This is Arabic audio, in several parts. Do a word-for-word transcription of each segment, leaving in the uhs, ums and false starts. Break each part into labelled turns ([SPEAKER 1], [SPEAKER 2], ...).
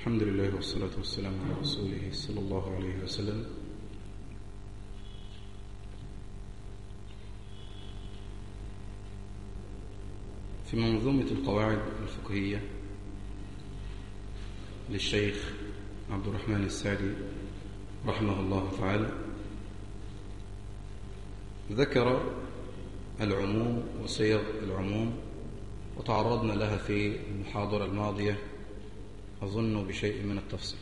[SPEAKER 1] الحمد لله والصلاة والسلام على رسوله صلى الله عليه وسلم. في منظومة القواعد الفقهية للشيخ عبد الرحمن السعدي رحمه الله تعالى ذكر العموم وصيغ العموم، وتعرضنا لها في المحاضرة الماضية أظن بشيء من التفصيل.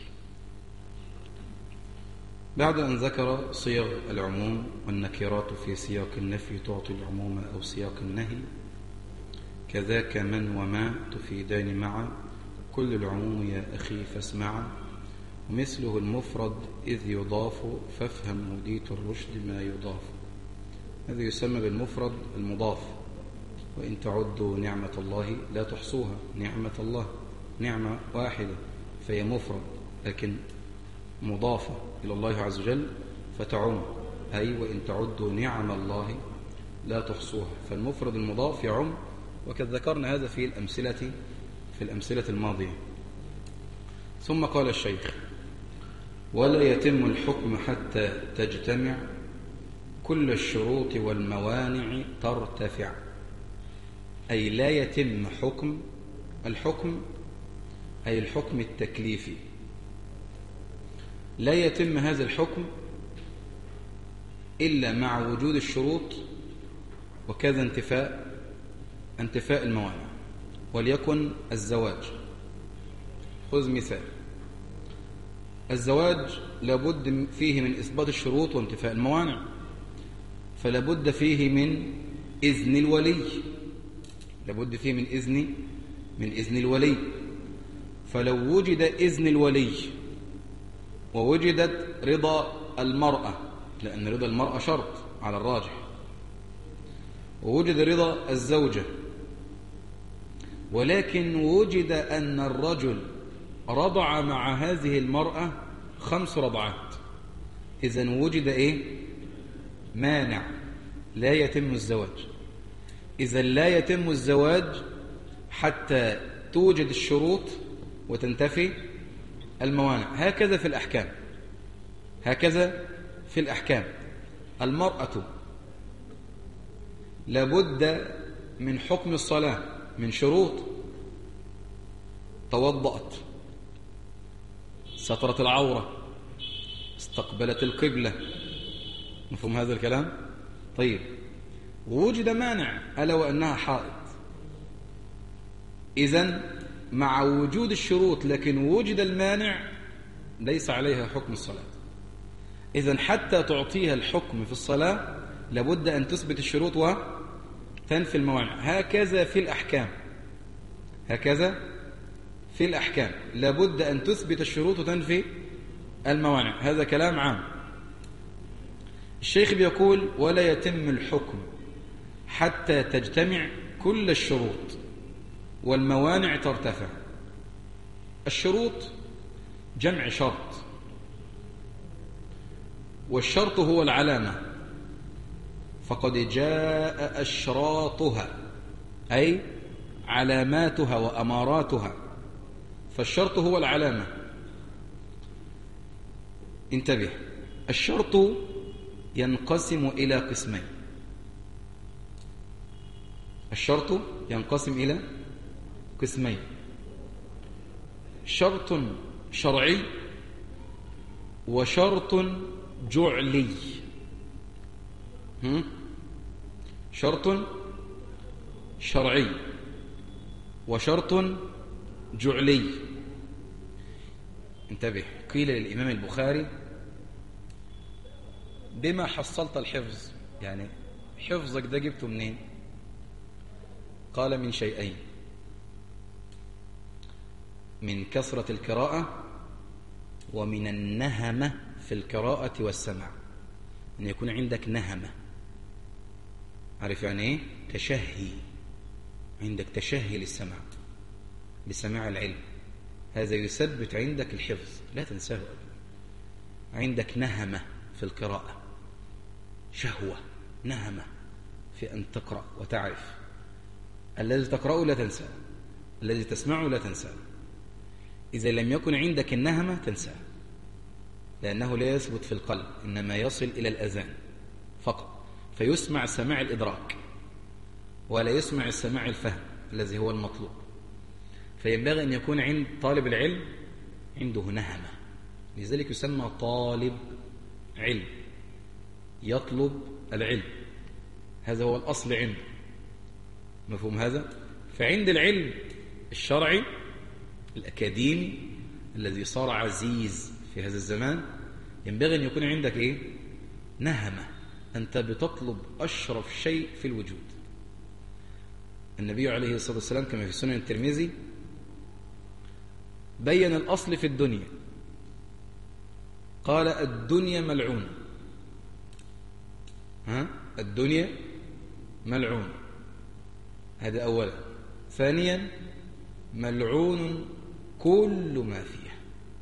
[SPEAKER 1] بعد أن ذكر صيغ العموم والنكرات في سياق النفي تعطي العموم أو سياق النهي، كذاك من وما تفيدان معا، كل العموم يا أخي فاسمعا، ومثله المفرد إذ يضاف فافهم هديت الرشد ما يضاف. هذا يسمى بالمفرد المضاف، وإن تعدوا نعمة الله لا تحصوها. نعمة الله نعمة واحدة فهي مفرد، لكن مضافة إلى الله عز وجل فتعم، أي وإن تعدوا نعم الله لا تحصوها. فالمفرد المضاف يعم، وقد ذكرنا هذا في الأمثلة في الأمثلة الماضية. ثم قال الشيخ: ولا يتم الحكم حتى تجتمع كل الشروط والموانع ترتفع. أي لا يتم حكم الحكم أي الحكم التكليفي، لا يتم هذا الحكم إلا مع وجود الشروط وكذا انتفاء انتفاء الموانع. وليكن الزواج، خذ مثال. الزواج لابد فيه من إثبات الشروط وانتفاء الموانع، فلابد فيه من إذن الولي، لابد فيه من إذن من إذن الولي. فلو وجد إذن الولي ووجدت رضا المرأة، لأن رضا المرأة شرط على الراجح، ووجد رضا الزوجة، ولكن وجد أن الرجل رضع مع هذه المرأة خمس رضعات، إذن وجد إيه؟ مانع، لا يتم الزواج. إذن لا يتم الزواج حتى توجد الشروط وتنتفي الموانع. هكذا في الأحكام، هكذا في الأحكام. المرأة لابد من حكم الصلاة من شروط: توضأت، سترت العورة، استقبلت القبلة. مفهوم هذا الكلام؟ طيب، ووجد مانع ألا وأنها حائض. إذن مع وجود الشروط لكن وجد المانع ليس عليها حكم الصلاة. إذن حتى تعطيها الحكم في الصلاة لابد أن تثبت الشروط وتنفي الموانع. هكذا في الأحكام، هكذا في الأحكام لابد أن تثبت الشروط وتنفي الموانع. هذا كلام عام. الشيخ بيقول: ولا يتم الحكم حتى تجتمع كل الشروط والموانع ترتفع. الشروط جمع شرط، والشرط هو العلامة، فقد جاء أشراطها أي علاماتها وأماراتها، فالشرط هو العلامة. انتبه، الشرط ينقسم إلى قسمين. الشرط ينقسم إلى قسمين: شرط شرعي وشرط جعلي. هم؟ شرط شرعي وشرط جعلي. انتبه، قيل للإمام البخاري: بما حصلت الحفظ؟ يعني حفظك ده جبته منين؟ قال: من شيئين: من كثرة القراءة، ومن النهمة في القراءة والسمع. أن يكون عندك نهمة. عارف يعني إيه؟ تشهي، عندك تشهي للسمع، لسماع العلم. هذا يثبت عندك الحفظ، لا تنساه أبدا. عندك نهمة في القراءة، شهوة، نهمة في أن تقرأ وتعرف. الذي تقرأه لا تنساه، الذي تسمعه لا تنساه. إذا لم يكن عندك النهمة تنساه، لأنه لا يثبت في القلب، إنما يصل إلى الأذان فقط، فيسمع سماع الإدراك ولا يسمع السماع الفهم الذي هو المطلوب. فينبغي أن يكون عند طالب العلم عنده نهمة، لذلك يسمى طالب علم، يطلب العلم، هذا هو الأصل عنده. مفهوم هذا؟ فعند العلم الشرعي الأكاديمي الذي صار عزيز في هذا الزمان ينبغي أن يكون عندك إيه؟ نهمة، أنت بتطلب أشرف شيء في الوجود. النبي عليه الصلاة والسلام كما في سنن الترمذي بين الأصل في الدنيا، قال الدنيا ملعونة. ها؟ الدنيا ملعونة، هذا أولا. ثانيا ملعون كل ما فيها.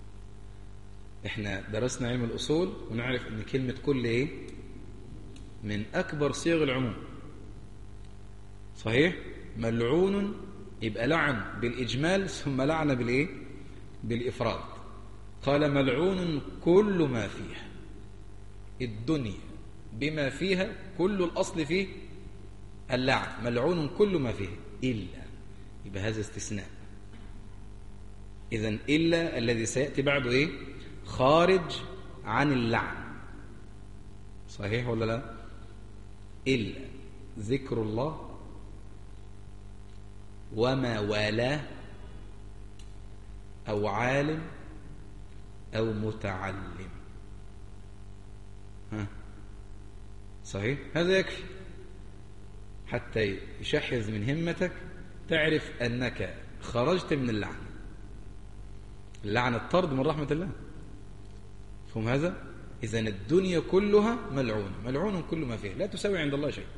[SPEAKER 1] احنا درسنا علم الأصول ونعرف ان كلمة كل ايه من أكبر صيغ العموم، صحيح؟ ملعون يبقى لعن بالإجمال ثم لعن بالإيه؟ بالإفراد. قال ملعون كل ما فيها، الدنيا بما فيها كل الأصل فيه اللعن، ملعون كل ما فيه إلا، يبقى هذا استثناء. إذن إلا الذي سيأتي بعده إيه؟ خارج عن اللعن، صحيح ولا لا؟ إلا ذكر الله وما والاه أو عالم أو متعلم. ها صحيح؟ هذا يكفي حتى يشحذ من همتك، تعرف أنك خرجت من اللعن. اللعن الطرد من رحمة الله، فهم هذا؟ إذن الدنيا كلها ملعونة، ملعون كل ما فيه، لا تساوي عند الله شيء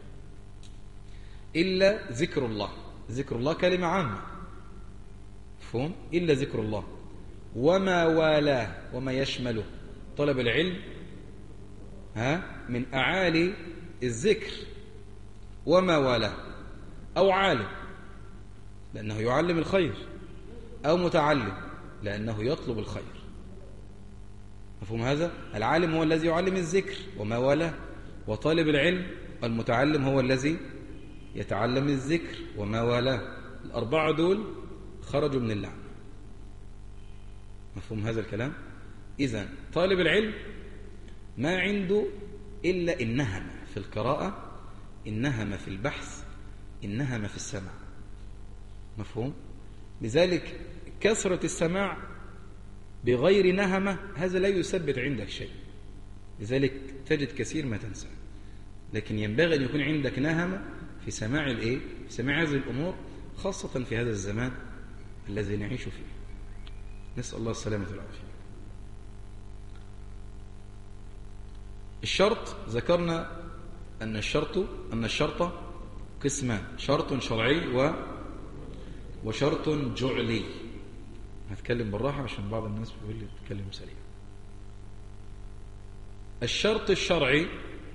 [SPEAKER 1] إلا ذكر الله. ذكر الله كلمة عامة، فهم؟ إلا ذكر الله وما والاه، وما يشمله طلب العلم ها من أعالي الذكر، وما والاه، أو عالم لأنه يعلم الخير، أو متعلم لأنه يطلب الخير. مفهوم هذا؟ العالم هو الذي يعلم الذكر وما والاه، وطالب العلم المتعلم هو الذي يتعلم الذكر وما والاه. الأربعة دول خرجوا من اللعن. مفهوم هذا الكلام؟ إذن طالب العلم ما عنده إلا النهمة في القراءة، النهمة في البحث، النهمة في السمع. مفهوم؟ لذلك كثرة السماع بغير نهمة هذا لا يثبت عندك شيء، لذلك تجد كثير ما تنسى. لكن ينبغي أن يكون عندك نهمة في سماع الإيه؟ في سماع هذه الأمور، خاصة في هذا الزمان الذي نعيش فيه. نسأل الله السلامة والعافية. الشرط ذكرنا أن الشرط أن الشرط قسمان، شرط شرعي و وشرط جعلي. هتكلم بالراحة عشان بعض الناس بيقول لي تتكلم سريع. الشرط الشرعي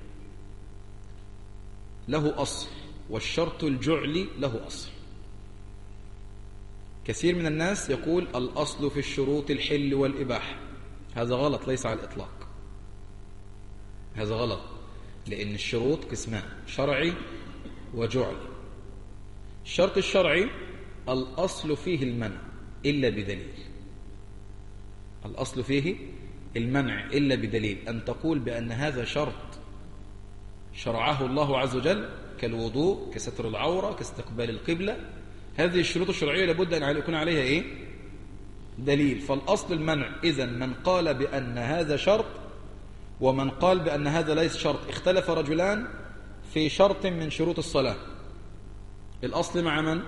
[SPEAKER 1] له أصل، والشرط الجعلي له أصل. كثير من الناس يقول الأصل في الشروط الحل والإباحة، هذا غلط، ليس على الإطلاق، هذا غلط، لأن الشروط قسمان، شرعي وجعلي. الشرط الشرعي الأصل فيه المنع إلا بدليل، الأصل فيه المنع إلا بدليل. أن تقول بأن هذا شرط شرعه الله عز وجل كالوضوء، كستر العورة، كاستقبال القبلة، هذه الشروط الشرعية لابد أن يكون عليها إيه؟ دليل. فالأصل المنع. إذن من قال بأن هذا شرط ومن قال بأن هذا ليس شرط، اختلف رجلان في شرط من شروط الصلاة، الأصل مع من؟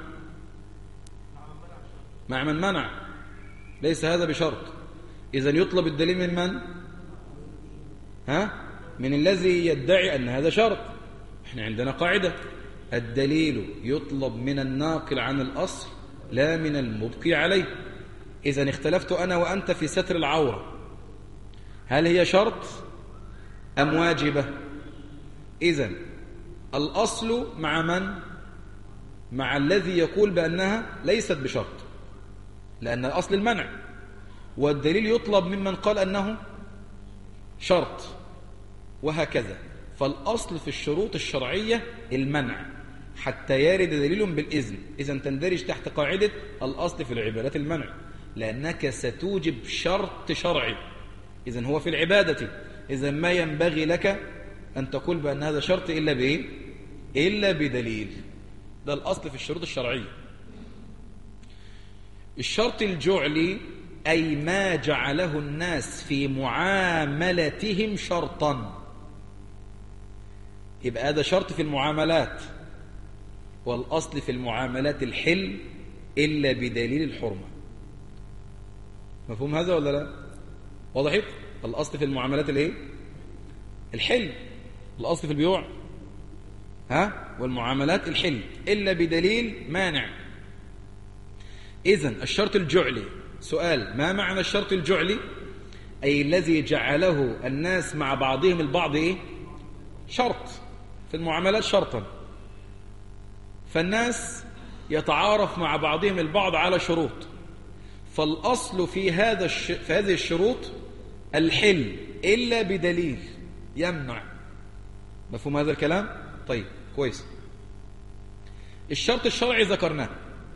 [SPEAKER 1] مع من منع، ليس هذا بشرط. إذن يطلب الدليل من من؟ ها؟ من الذي يدعي أن هذا شرط. احنا عندنا قاعدة: الدليل يطلب من الناقل عن الأصل لا من المبقي عليه. إذن اختلفت أنا وأنت في ستر العورة، هل هي شرط أم واجبة؟ إذن الأصل مع من؟ مع الذي يقول بأنها ليست بشرط، لأن الأصل المنع. والدليل يطلب ممن قال أنه شرط، وهكذا. فالأصل في الشروط الشرعية المنع حتى يرد دليل بالإذن. إذن تندرج تحت قاعدة الأصل في العبادات المنع، لأنك ستوجب شرط شرعي. إذن هو في العبادة، إذن ما ينبغي لك أن تقول بأن هذا شرط إلا بإيه؟ إلا بدليل. ده الأصل في الشروط الشرعية. الشرط الجعلي أي ما جعله الناس في معاملتهم شرطا. يبقى هذا شرط في المعاملات، والأصل في المعاملات الحل إلا بدليل الحرمة. مفهوم هذا ولا لا؟ واضح؟ الأصل في المعاملات الايه؟ الحل. الأصل في البيوع ها والمعاملات الحل إلا بدليل مانع. إذن الشرط الجعلي، سؤال: ما معنى الشرط الجعلي؟ أي الذي جعله الناس مع بعضهم البعض إيه؟ شرط في المعاملات شرطا. فالناس يتعارف مع بعضهم البعض على شروط، فالأصل في هذا الش... في هذه الشروط الحل إلا بدليل يمنع. مفهوم هذا الكلام؟ طيب كويس. الشرط الشرعي ذكرناه.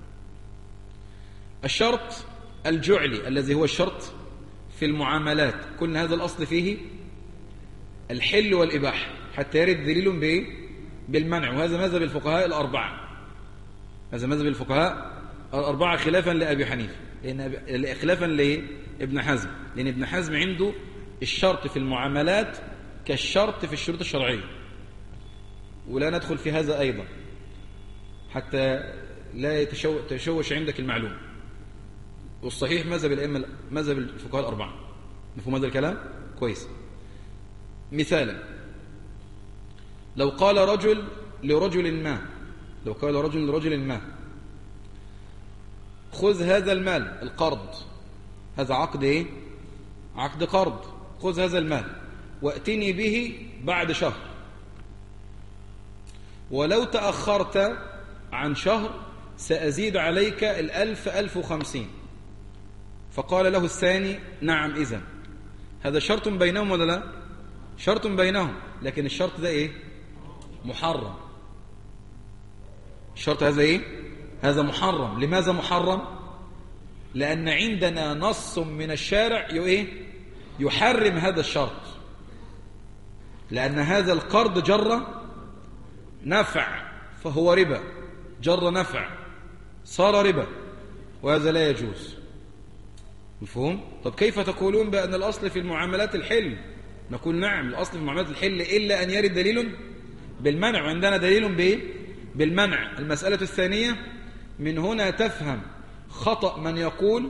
[SPEAKER 1] الشرط الجعلي الذي هو الشرط في المعاملات، كل هذا الأصل فيه الحل والإباحة حتى يرد دليل بإيه؟ بالمنع. وهذا مذهب الفقهاء الأربعة، هذا مذهب الفقهاء الأربعة خلافا لأبي حنيفة، لأن خلافا لابن حزم، لأن ابن حزم عنده الشرط في المعاملات كالشرط في الشروط الشرعية. ولا ندخل في هذا أيضا حتى لا يتشوش عندك المعلوم. والصحيح مذهب الأئمة، مذهب الفقهاء الأربعة. مفهوم هذا الكلام؟ كويس. مثالا: لو قال رجل لرجل ما لو قال رجل لرجل ما خذ هذا المال، القرض، هذا عقد ايه؟ عقد قرض. خذ هذا المال واتني به بعد شهر، ولو تأخرت عن شهر سأزيد عليك الألف ألف وخمسين. فقال له الثاني: نعم. إذن هذا شرط بينهم ولا لا؟ شرط بينهم، لكن الشرط ده ايه؟ محرم. الشرط هذا ايه؟ هذا محرم. لماذا محرم؟ لأن عندنا نص من الشارع ايه؟ يحرم هذا الشرط، لأن هذا القرض جر نفع فهو ربا، جر نفع صار ربا، وهذا لا يجوز. مفهوم؟ طب كيف تقولون بأن الأصل في المعاملات الحل؟ نقول نعم، الأصل في المعاملات الحل إلا أن يرد دليل بالمنع، وعندنا دليل بإيه؟ بالمنع. المسألة الثانية: من هنا تفهم خطأ من يقول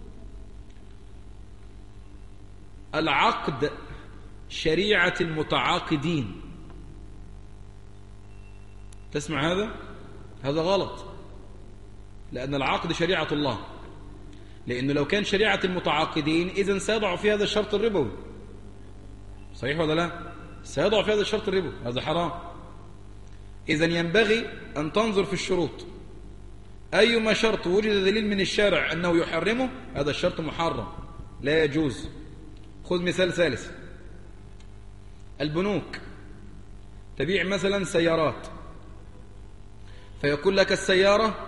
[SPEAKER 1] العقد شريعة المتعاقدين. تسمع هذا؟ هذا غلط، لأن العقد شريعة الله. لأنه لو كان شريعة المتعاقدين إذن سيضع في هذا الشرط الربوي. صحيح ولا لا؟ سيضع في هذا الشرط الربوي، هذا حرام. إذن ينبغي أن تنظر في الشروط، أيما شرط وجد دليل من الشارع أنه يحرمه هذا الشرط محرم لا يجوز. خذ مثال ثالث: البنوك تبيع مثلا سيارات، فيقول لك السيارة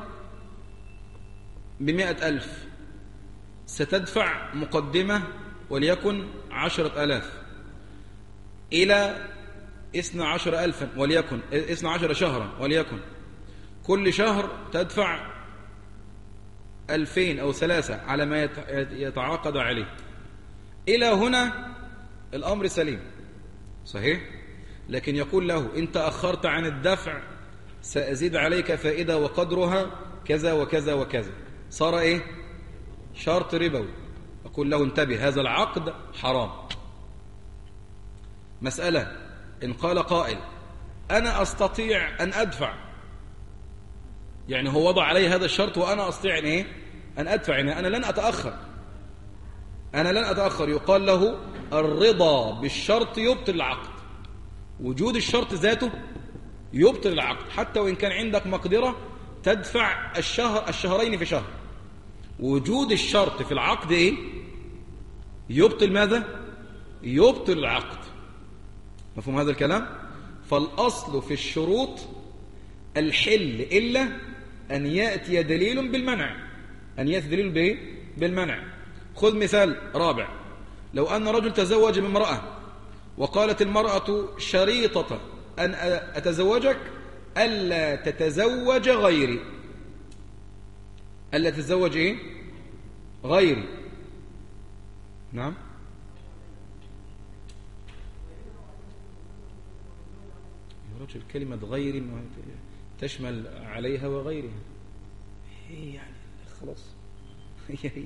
[SPEAKER 1] بمئة ألف، ستدفع مقدمة وليكن عشرة ألاف إلى اثنى عشر ألفا، وليكن اثنى عشر شهرا، وليكن كل شهر تدفع ألفين أو ثلاثة على ما يتعاقد عليه. إلى هنا الأمر سليم صحيح، لكن يقول له: إن تأخرت عن الدفع سأزيد عليك فائدة وقدرها كذا وكذا وكذا. صار إيه؟ شرط ربوي. أقول له: انتبه، هذا العقد حرام. مسألة: إن قال قائل: أنا أستطيع أن أدفع، يعني هو وضع علي هذا الشرط وأنا أستطيع أن إيه؟ أن أدفع، يعني أنا لن أتأخر، أنا لن أتأخر. يقال له: الرضا بالشرط يبطل العقد. وجود الشرط ذاته يبطل العقد، حتى وإن كان عندك مقدرة تدفع الشهر الشهرين في شهر. وجود الشرط في العقد إيه؟ يبطل ماذا؟ يبطل العقد. مفهوم هذا الكلام؟ فالأصل في الشروط الحل إلا أن يأتي دليل بالمنع. أن يأتي دليل بإيه؟ بالمنع. خذ مثال رابع. لو أن رجل تزوج بامرأة وقالت المرأة شريطة أن أتزوجك ألا تتزوج غيري. ألا تتزوج إيه؟ غيري. نعم. يا رجل كلمة غيري تشمل عليها وغيرها. هي يعني خلاص هي هي.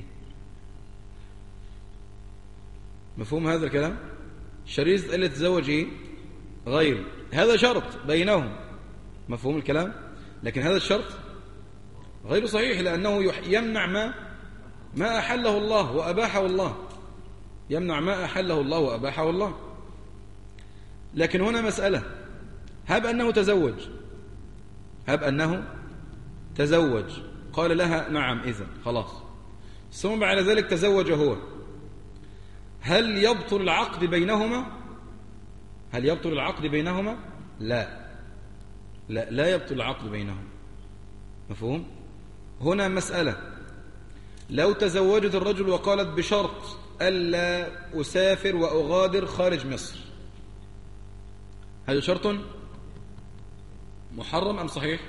[SPEAKER 1] مفهوم هذا الكلام؟ شريط ألا تتزوج إيه؟ غيري. هذا شرط بينهم. مفهوم الكلام؟ لكن هذا الشرط غير صحيح، لأنه يمنع ما ما أحله الله وأباحه الله. يمنع ما أحله الله وأباحه الله. لكن هنا مسألة. هب أنه تزوج هب أنه تزوج قال لها نعم إذن خلاص، ثم بعد ذلك تزوج هو، هل يبطل العقد بينهما؟ هل يبطل العقد بينهما؟ لا لا لا يبطل العقد بينهما. مفهوم؟ هنا مسألة. لو تزوجت الرجل وقالت بشرط ألا أسافر وأغادر خارج مصر، هذا شرط محرم أم صحيح؟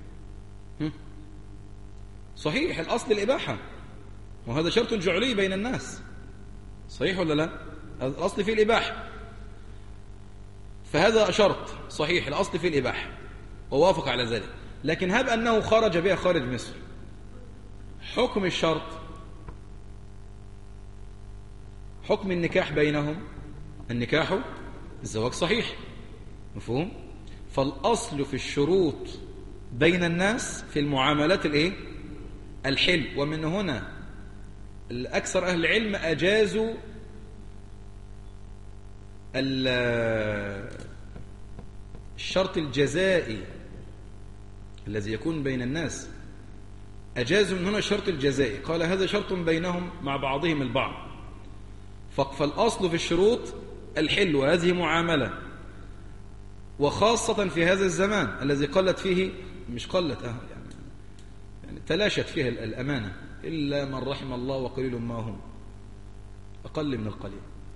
[SPEAKER 1] صحيح، الأصل الإباحة، وهذا شرط جعلي بين الناس. صحيح ولا لا؟ الأصل فيه الإباحة، فهذا شرط صحيح، الأصل فيه الإباحة ووافق على ذلك. لكن هب أنه خرج بها خارج مصر، حكم الشرط حكم النكاح بينهم، النكاح الزواج صحيح. مفهوم؟ فالأصل في الشروط بين الناس في المعاملات الايه؟ الحل. ومن هنا الأكثر أهل العلم أجازوا الشرط الجزائي الذي يكون بين الناس، أجازوا من هنا الشرط الجزائي. قال هذا شرط بينهم مع بعضهم البعض. فالأصل في الشروط الحل، وهذه معاملة، وخاصة في هذا الزمان الذي قلت فيه، مش قلت أه يعني, يعني تلاشت فيها الأمانة إلا من رحم الله وقليل ما هم، أقل من القليل.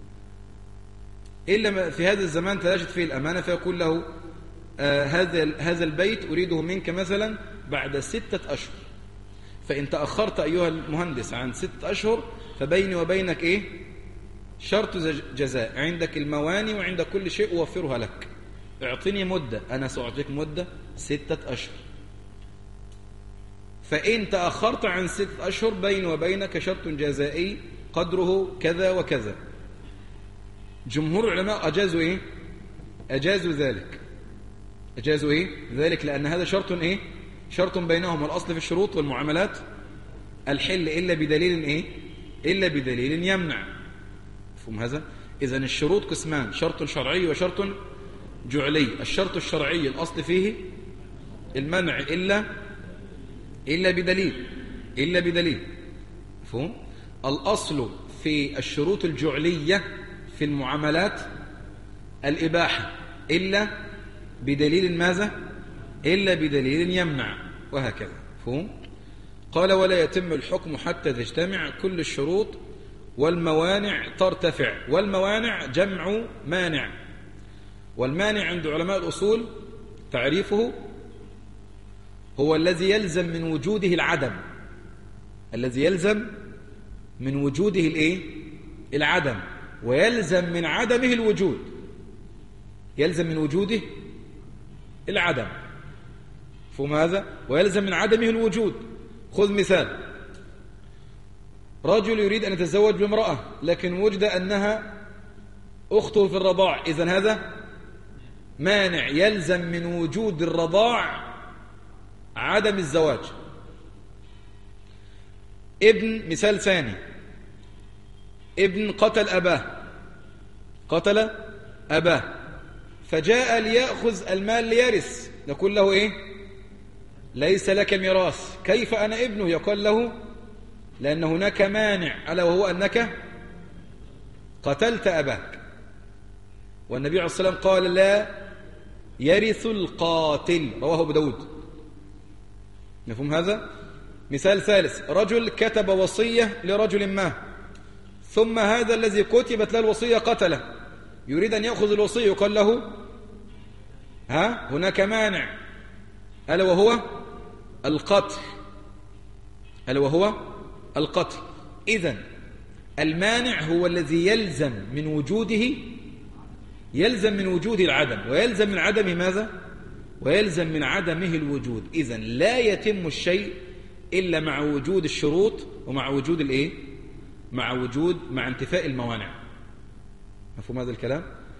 [SPEAKER 1] إلا في هذا الزمان تلاشت فيه الأمانة، فيقول له آه هذا هذا البيت أريده منك مثلا بعد ستة أشهر، فإن تأخرت أيها المهندس عن ستة أشهر فبيني وبينك إيه؟ شرط جزاء، عندك المواني وعندك كل شيء أوفرها لك، اعطني مدة، أنا سأعطيك مدة ستة أشهر، فإن تأخرت عن ستة أشهر بيني وبينك شرط جزائي قدره كذا وكذا. جمهور العلماء أجازوا إيه؟ أجازوا ذلك أجازوا إيه؟ ذلك لأن هذا شرط إيه؟ شرط بينهم، والأصل في الشروط والمعاملات الحل إلا بدليل إيه؟ إلا بدليل يمنع. مفهوم هذا؟ إذن الشروط قسمان، شرط شرعي وشرط جعلي. الشرط الشرعي الأصل فيه المنع إلا إلا بدليل إلا بدليل. مفهوم؟ الأصل في الشروط الجعلية في المعاملات الإباحة إلا بدليل ماذا؟ إلا بدليل يمنع، وهكذا. مفهوم؟ قال ولا يتم الحكم حتى تجتمع كل الشروط والموانع ترتفع. والموانع جمع مانع، والمانع عند علماء الأصول تعريفه هو الذي يلزم من وجوده العدم، الذي يلزم من وجوده الايه؟ العدم، ويلزم من عدمه الوجود، يلزم من وجوده العدم. فهم هذا؟ ويلزم من عدمه الوجود. خذ مثال، رجل يريد أن يتزوج بامرأة لكن وجد أنها أخته في الرضاع، إذن هذا مانع، يلزم من وجود الرضاع عدم الزواج. ابن، مثال ثاني، ابن قتل أباه قتل أباه فجاء ليأخذ المال ليرث، نقول له إيه؟ ليس لك ميراث. كيف أنا ابنه؟ يقول له لأن هناك مانع، ألا وهو أنك قتلت أباك، والنبي عليه الصلاة والسلام قال لا يرث القاتل، رواه أبو داود. مفهوم هذا؟ مثال ثالث، رجل كتب وصية لرجل ما، ثم هذا الذي كتبت له الوصية قتله، يريد أن يأخذ الوصية، يقال له ها هناك مانع، ألا وهو القتل، ألا وهو القتل. إذن المانع هو الذي يلزم من وجوده، يلزم من وجوده العدم، ويلزم من عدمه ماذا؟ ويلزم من عدمه الوجود. إذن لا يتم الشيء إلا مع وجود الشروط، ومع وجود الإيه؟ مع وجود مع انتفاء الموانع. مفهوم هذا الكلام؟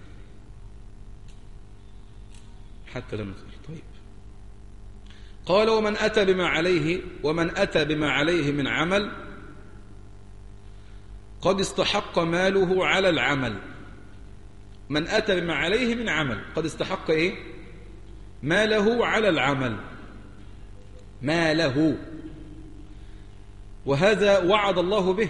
[SPEAKER 1] حتى لم نصل. طيب، قال ومن أتى بما عليه ومن أتى بما عليه من عمل قد استحق ماله على العمل. من أتى بما عليه من عمل قد استحق إيه؟ ماله على العمل، ماله، وهذا وعد الله به.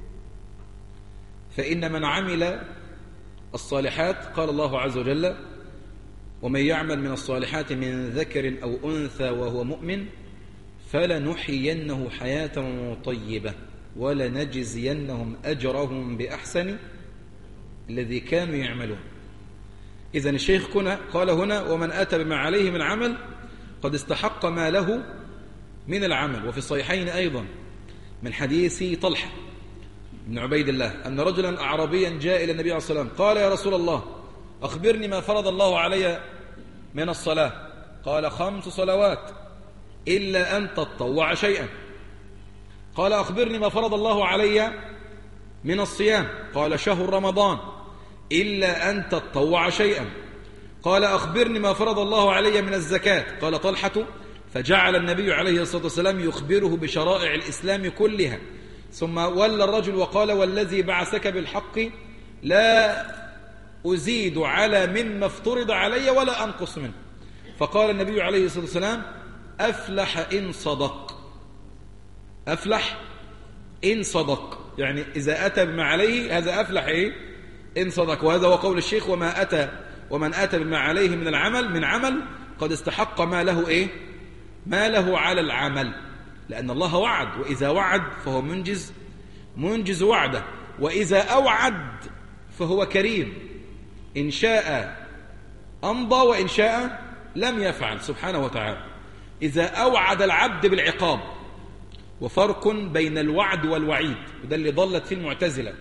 [SPEAKER 1] فإن من عمل الصالحات قال الله عز وجل ومن يعمل من الصالحات من ذكر أو أنثى وهو مؤمن فلنحيينه حياة طيبة ولنجزينهم أجرهم بأحسن الذي كانوا يعملون. إذن الشيخ كنا قال هنا ومن أتى بما عليه من عمل قد استحق ما له من العمل. وفي الصحيحين أيضا من حديث طلحة بن عبيد الله أن رجلا أعرابيا جاء إلى النبي عليه الصلاة والسلام قال يا رسول الله أخبرني ما فرض الله علي من الصلاة. قال خمس صلوات إلا أن تطوع شيئا. قال أخبرني ما فرض الله علي من الصيام. قال شهر رمضان إلا أن تطوع شيئا. قال أخبرني ما فرض الله علي من الزكاة. قال طلحة فجعل النبي عليه الصلاة والسلام يخبره بشرائع الإسلام كلها، ثم ولى الرجل وقال والذي بعثك بالحق لا أزيد على مما افترض علي ولا أنقص منه. فقال النبي عليه الصلاة والسلام أفلح إن صدق، أفلح إن صدق، يعني إذا أتى بما عليه هذا أفلح إيه؟ إن صدق. وهذا هو قول الشيخ وما أتى ومن أتى بما عليه من العمل من عمل قد استحق ما له إيه؟ ما له على العمل، لأن الله وعد، وإذا وعد فهو منجز منجز وعده، وإذا أوعد فهو كريم، إن شاء أمضى وإن شاء لم يفعل سبحانه وتعالى. إذا أوعد العبد بالعقاب، وفرق بين الوعد والوعيد، وده اللي ضلت فيه المعتزلة.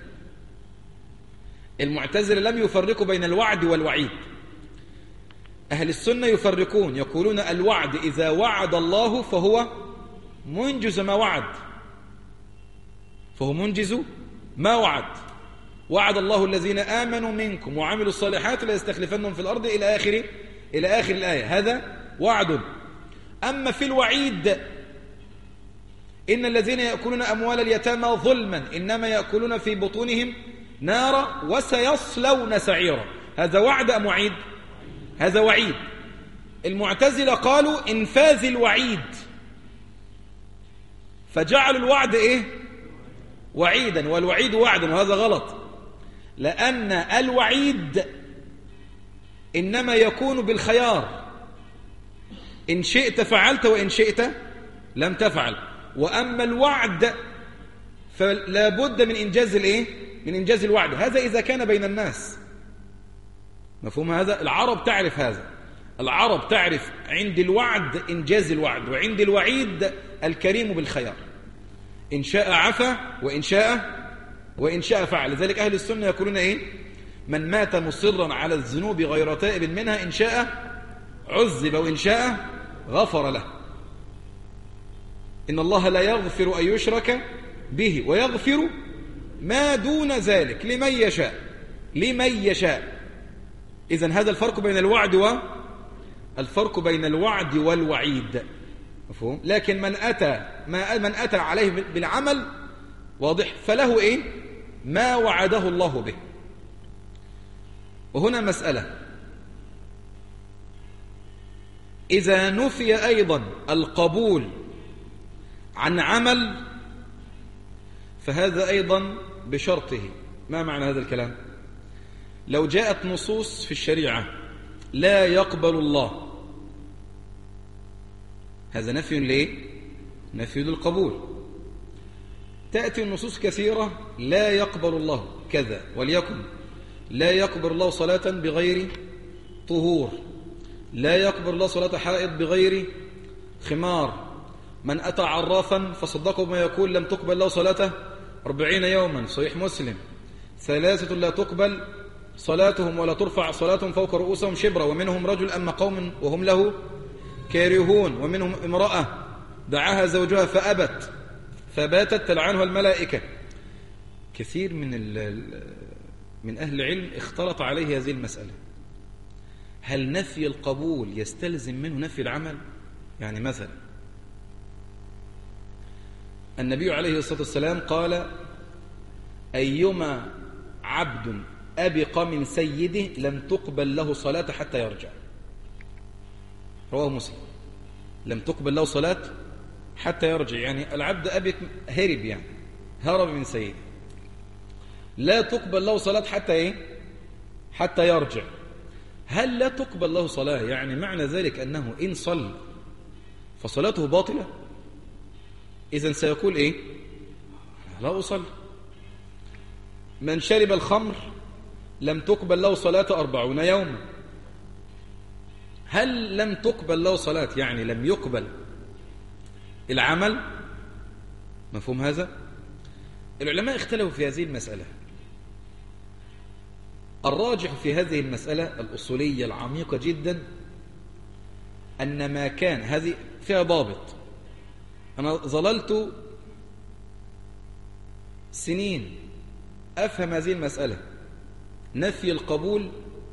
[SPEAKER 1] المعتزلة لم يفرقوا بين الوعد والوعيد. أهل السنة يفرقون، يقولون الوعد إذا وعد الله فهو منجز ما وعد، فهو منجز ما وعد. وعد الله الذين آمنوا منكم وعملوا الصالحات ليستخلفنهم في الأرض إلى آخر إلى آخر الآية، هذا وعد. أما في الوعيد إن الذين يأكلون أموال اليتامى ظلما إنما يأكلون في بطونهم نارا وسيصلون سعيرا، هذا وعد أم وعيد؟ هذا وعيد. المعتزلة قالوا إنفاذ الوعيد، فجعلوا الوعد إيه؟ وعيدا، والوعيد وعدا، وهذا غلط، لأن الوعيد إنما يكون بالخيار، إن شئت فعلت وإن شئت لم تفعل. وأما الوعد فلا بد من إنجاز الإيه؟ من إنجاز الوعد، هذا إذا كان بين الناس. مفهوم هذا؟ العرب تعرف هذا، العرب تعرف عند الوعد إنجاز الوعد، وعند الوعيد الكريم بالخيار، إن شاء عفا وإن شاء وإن شاء فعل. لذلك أهل السنة يقولون إيه؟ من مات مصرا على الذنوب غير تائب منها إن شاء عذب وإن شاء غفر له. إن الله لا يغفر أن يشرك به ويغفر ما دون ذلك لمن يشاء لمن يشاء. إذن هذا الفرق بين الوعد والفرق بين الوعد والوعيد، مفهوم؟ لكن من أتى ما من أتى عليه بالعمل واضح فله إيه؟ ما وعده الله به. وهنا مسألة، إذا نفي أيضا القبول عن عمل فهذا أيضا بشرطه، ما معنى هذا الكلام؟ لو جاءت نصوص في الشريعة لا يقبل الله، هذا نفي ليه؟ نفي للقبول. تأتي النصوص كثيرة لا يقبل الله كذا، وليكن لا يقبل الله صلاة بغير طهور، لا يقبل الله صلاة حائض بغير خمار، من أتى عرافا فصدقه بما يقول لم تقبل له صلاته أربعين يوما، صحيح مسلم. ثلاثة لا تقبل صلاتهم ولا ترفع صلاتهم فوق رؤوسهم شبرا، ومنهم رجل أما قوم وهم له كارهون، ومنهم امرأة دعاها زوجها فأبت فباتت تلعنها الملائكة. كثير من من أهل العلم اختلط عليه هذه المسألة، هل نفي القبول يستلزم منه نفي العمل؟ يعني مثلا النبي عليه الصلاة والسلام قال أيما عبد أبق من سيده لم تقبل له صلاة حتى يرجع، رواه مسلم. لم تقبل له صلاة حتى يرجع، يعني العبد أبق هرب، يعني هرب من سيده، لا تقبل له صلاة حتى إيه؟ حتى يرجع. هل لا تقبل له صلاة يعني معنى ذلك أنه إن صلى فصلاته باطلة؟ إذن سيقول إيه؟ لا أصلي. من شرب الخمر لم تقبل له صلاة أربعون يوما. هل لم تقبل له صلاة يعني لم يقبل العمل؟ مفهوم هذا؟ العلماء اختلفوا في هذه المسألة. الراجح في هذه المسألة الأصولية العميقة جدا أن ما كان، هذه فيها ضابط. أنا ظللت سنين أفهم هذه المسألة، نفي القبول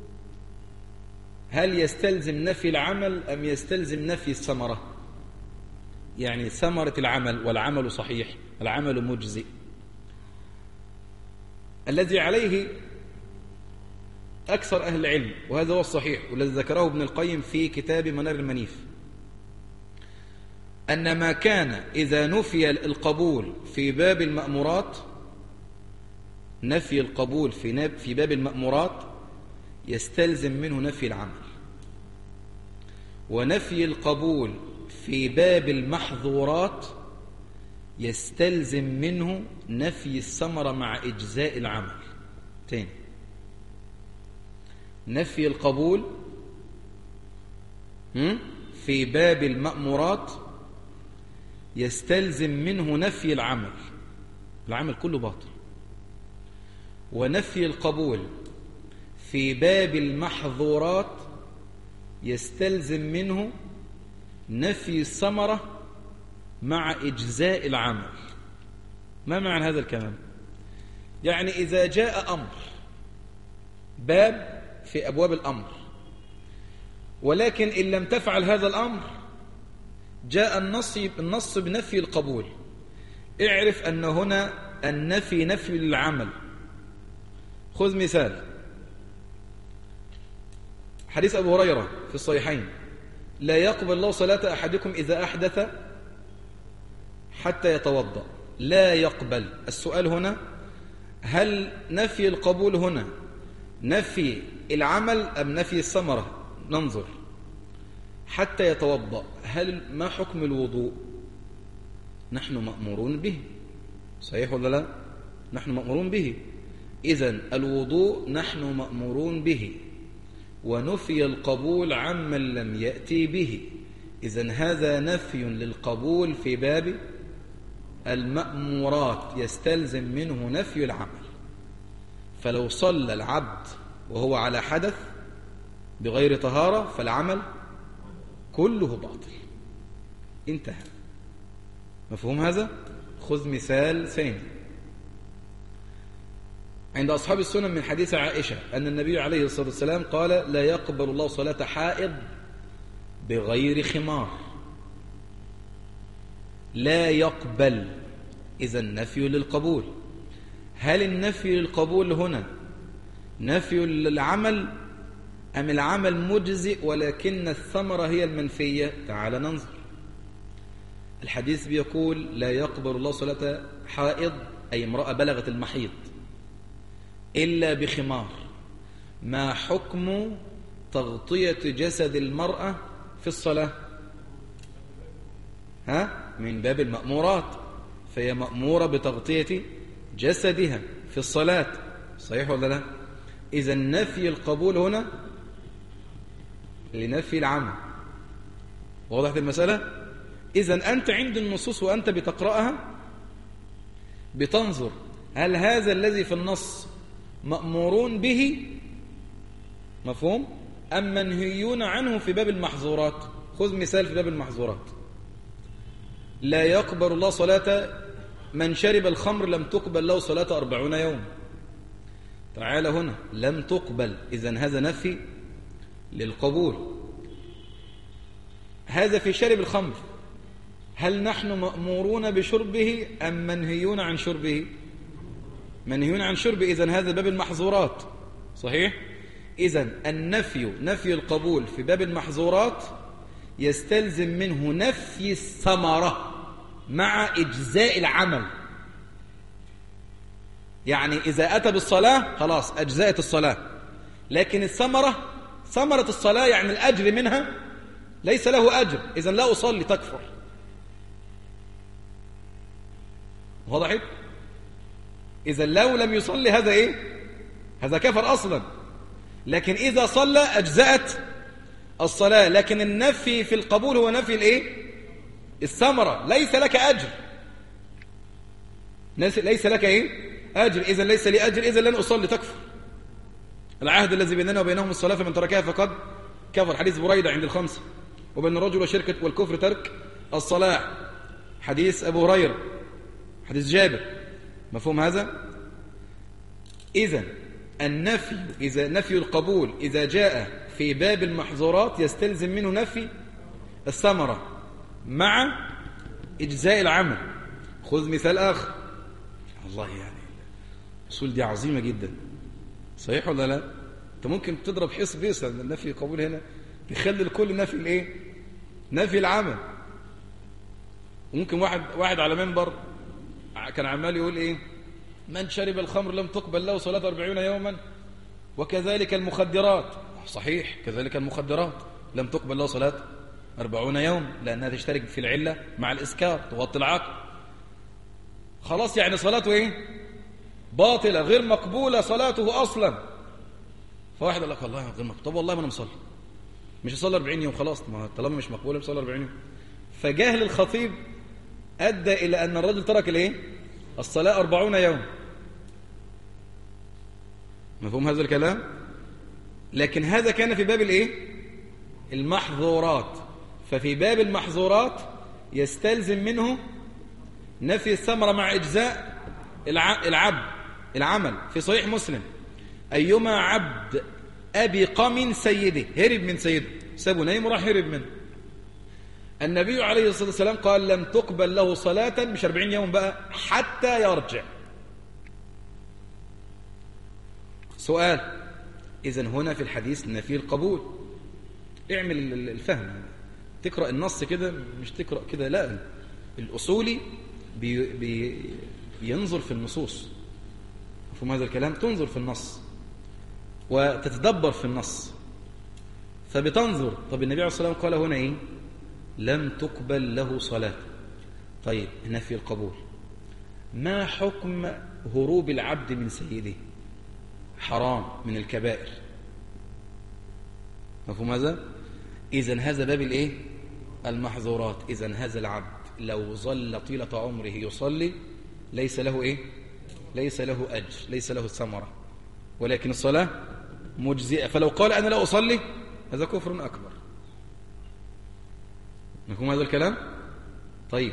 [SPEAKER 1] هل يستلزم نفي العمل أم يستلزم نفي الثمرة؟ يعني ثمرة العمل والعمل صحيح، العمل مجزئ. الذي عليه أكثر أهل العلم وهذا هو الصحيح والذي ذكره ابن القيم في كتاب منار المنيف، أن ما كان إذا نفي القبول في باب المأمورات، نفي القبول في في باب المأمورات يستلزم منه نفي العمل، ونفي القبول في باب المحظورات يستلزم منه نفي الثمرة مع إجزاء العمل. تاني، نفي القبول في باب المأمورات يستلزم منه نفي العمل، العمل كله باطل. ونفي القبول في باب المحظورات يستلزم منه نفي الثمرة مع إجزاء العمل. ما معنى هذا الكلام؟ يعني إذا جاء أمر، باب في أبواب الأمر، ولكن إن لم تفعل هذا الأمر جاء النص النص بنفي القبول، اعرف أن هنا النفي نفي للعمل. خذ مثال حديث أبو هريرة في الصحيحين: لا يقبل الله صلاة أحدكم إذا أحدث حتى يتوضأ. لا يقبل. السؤال هنا هل نفي القبول هنا نفي العمل أم نفي الثمرة؟ ننظر. حتى يتوضأ، هل ما حكم الوضوء؟ نحن مأمورون به، صحيح ولا لا؟ نحن مأمورون به. إذن الوضوء نحن مأمورون به، ونفي القبول عمن لم يأتي به. إذن هذا نفي للقبول في باب المأمورات يستلزم منه نفي العمل. فلو صلى العبد وهو على حدث بغير طهارة فالعمل كله باطل، انتهى. مفهوم هذا؟ خذ مثال ثاني عند أصحاب السنن من حديث عائشة أن النبي عليه الصلاة والسلام قال: لا يقبل الله صلاة حائض بغير خمار. لا يقبل، إذن نفي للقبول. هل النفي للقبول هنا نفي للعمل أم العمل مجزئ ولكن الثمرة هي المنفية؟ تعال ننظر. الحديث بيقول: لا يقبل الله صلاة حائض، أي امرأة بلغت المحيض، إلا بخمار. ما حكم تغطية جسد المرأة في الصلاة؟ ها؟ من باب المأمورات، فهي مأمورة بتغطية جسدها في الصلاة، صحيح ولا لا؟ إذا نفي القبول هنا لنفي العمل. وضحت المسألة؟ إذا أنت عند النصوص وأنت بتقرأها بتنظر هل هذا الذي في النص مأمورون به، مفهوم، أم منهيون عنه في باب المحظورات. خذ مثال في باب المحظورات: لا يقبل الله صلاة من شرب الخمر لم تقبل له صلاة أربعون يوم. تعال هنا لم تقبل، إذن هذا نفي للقبول. هذا في شرب الخمر، هل نحن مأمورون بشربه أم منهيون عن شربه؟ منهيون عن شربه، إذن هذا باب المحظورات، صحيح؟ إذن النفي، نفي القبول في باب المحظورات يستلزم منه نفي الثمرة مع إجزاء العمل. يعني إذا أتى بالصلاة خلاص أجزاءت الصلاة، لكن الثمرة، ثمرة الصلاة يعني الأجر منها ليس له أجر، إذن لا أصلي تكفر. وضحت؟ إذن لو لم يصلي هذا إيه؟ هذا كفر أصلا. لكن إذا صلى أجزأت الصلاة. لكن النفي في القبول هو نفي الإيه؟ الثمرة، ليس لك أجر، ليس لك إيه؟ أجر. إذا ليس لي أجر، إذا لن أصلي تكفر. العهد الذي بيننا وبينهم الصلاة فمن تركها فقد كفر، حديث بريدة عند الخمسة. وبين الرجل والشركة والكفر ترك الصلاة، حديث أبو هريرة، حديث جابر. مفهوم هذا؟ إذا النفي، إذا نفي القبول إذا جاء في باب المحظورات يستلزم منه نفي الثمرة مع إجزاء العمل. خذ مثال آخر. الله يعني الأصول دي عظيمة جدا، صحيح ولا لا؟ أنت ممكن تضرب حص بيصل النفي القبول هنا يخلي الكل نفي الإيه؟ نفي العمل. وممكن واحد واحد على منبر كان عمال يقول إيه؟ من شرب الخمر لم تقبل له صلاة أربعين يوما، وكذلك المخدرات. صحيح، كذلك المخدرات لم تقبل له صلاة أربعون يوم، لأنها تشترك في العلة مع الإسكار، تغطي العقل. خلاص يعني صلاته إيه؟ باطلة، غير مقبولة صلاته أصلا. فواحد قال لك والله غير مقبولة، طب والله ما أنا مصلي، مش هصلي أربعين يوم خلاص، ما طالما مش مقبولة مصلي أربعين يوم. فجهل الخطيب أدى إلى أن الرجل ترك الإيه؟ الصلاة أربعون يوم. مفهوم هذا الكلام؟ لكن هذا كان في باب الإيه؟ المحظورات. ففي باب المحظورات يستلزم منه نفي الثمرة مع إجزاء العبد العمل. في صحيح مسلم: أيما عبد أبق من سيده، هرب من سيده، سابه نايم وراح هرب منه، النبي عليه الصلاة والسلام قال لم تقبل له صلاة، مش أربعين يوم بقى، حتى يرجع. سؤال: إذن هنا في الحديث نفي القبول. اعمل الفهم، تقرأ النص كده مش تقرأ كده، لا، الأصولي بي بي بينظر في النصوص. مفهوم هذا الكلام؟ تنظر في النص وتتدبر في النص، فبتنظر طب النبي عليه الصلاة والسلام قال هنا إيه؟ لم تقبل له صلاة. طيب نفي القبول، ما حكم هروب العبد من سيده؟ حرام، من الكبائر. مفهوم هذا؟ إذن هذا باب الإيه؟ المحظورات. إذن هذا العبد لو ظل طيلة عمره يصلي ليس له إيه؟ ليس له أجر، ليس له ثمرة، ولكن الصلاة مجزئة. فلو قال أنا لا أصلي هذا كفر أكبر. مفهوم هذا الكلام؟ طيب،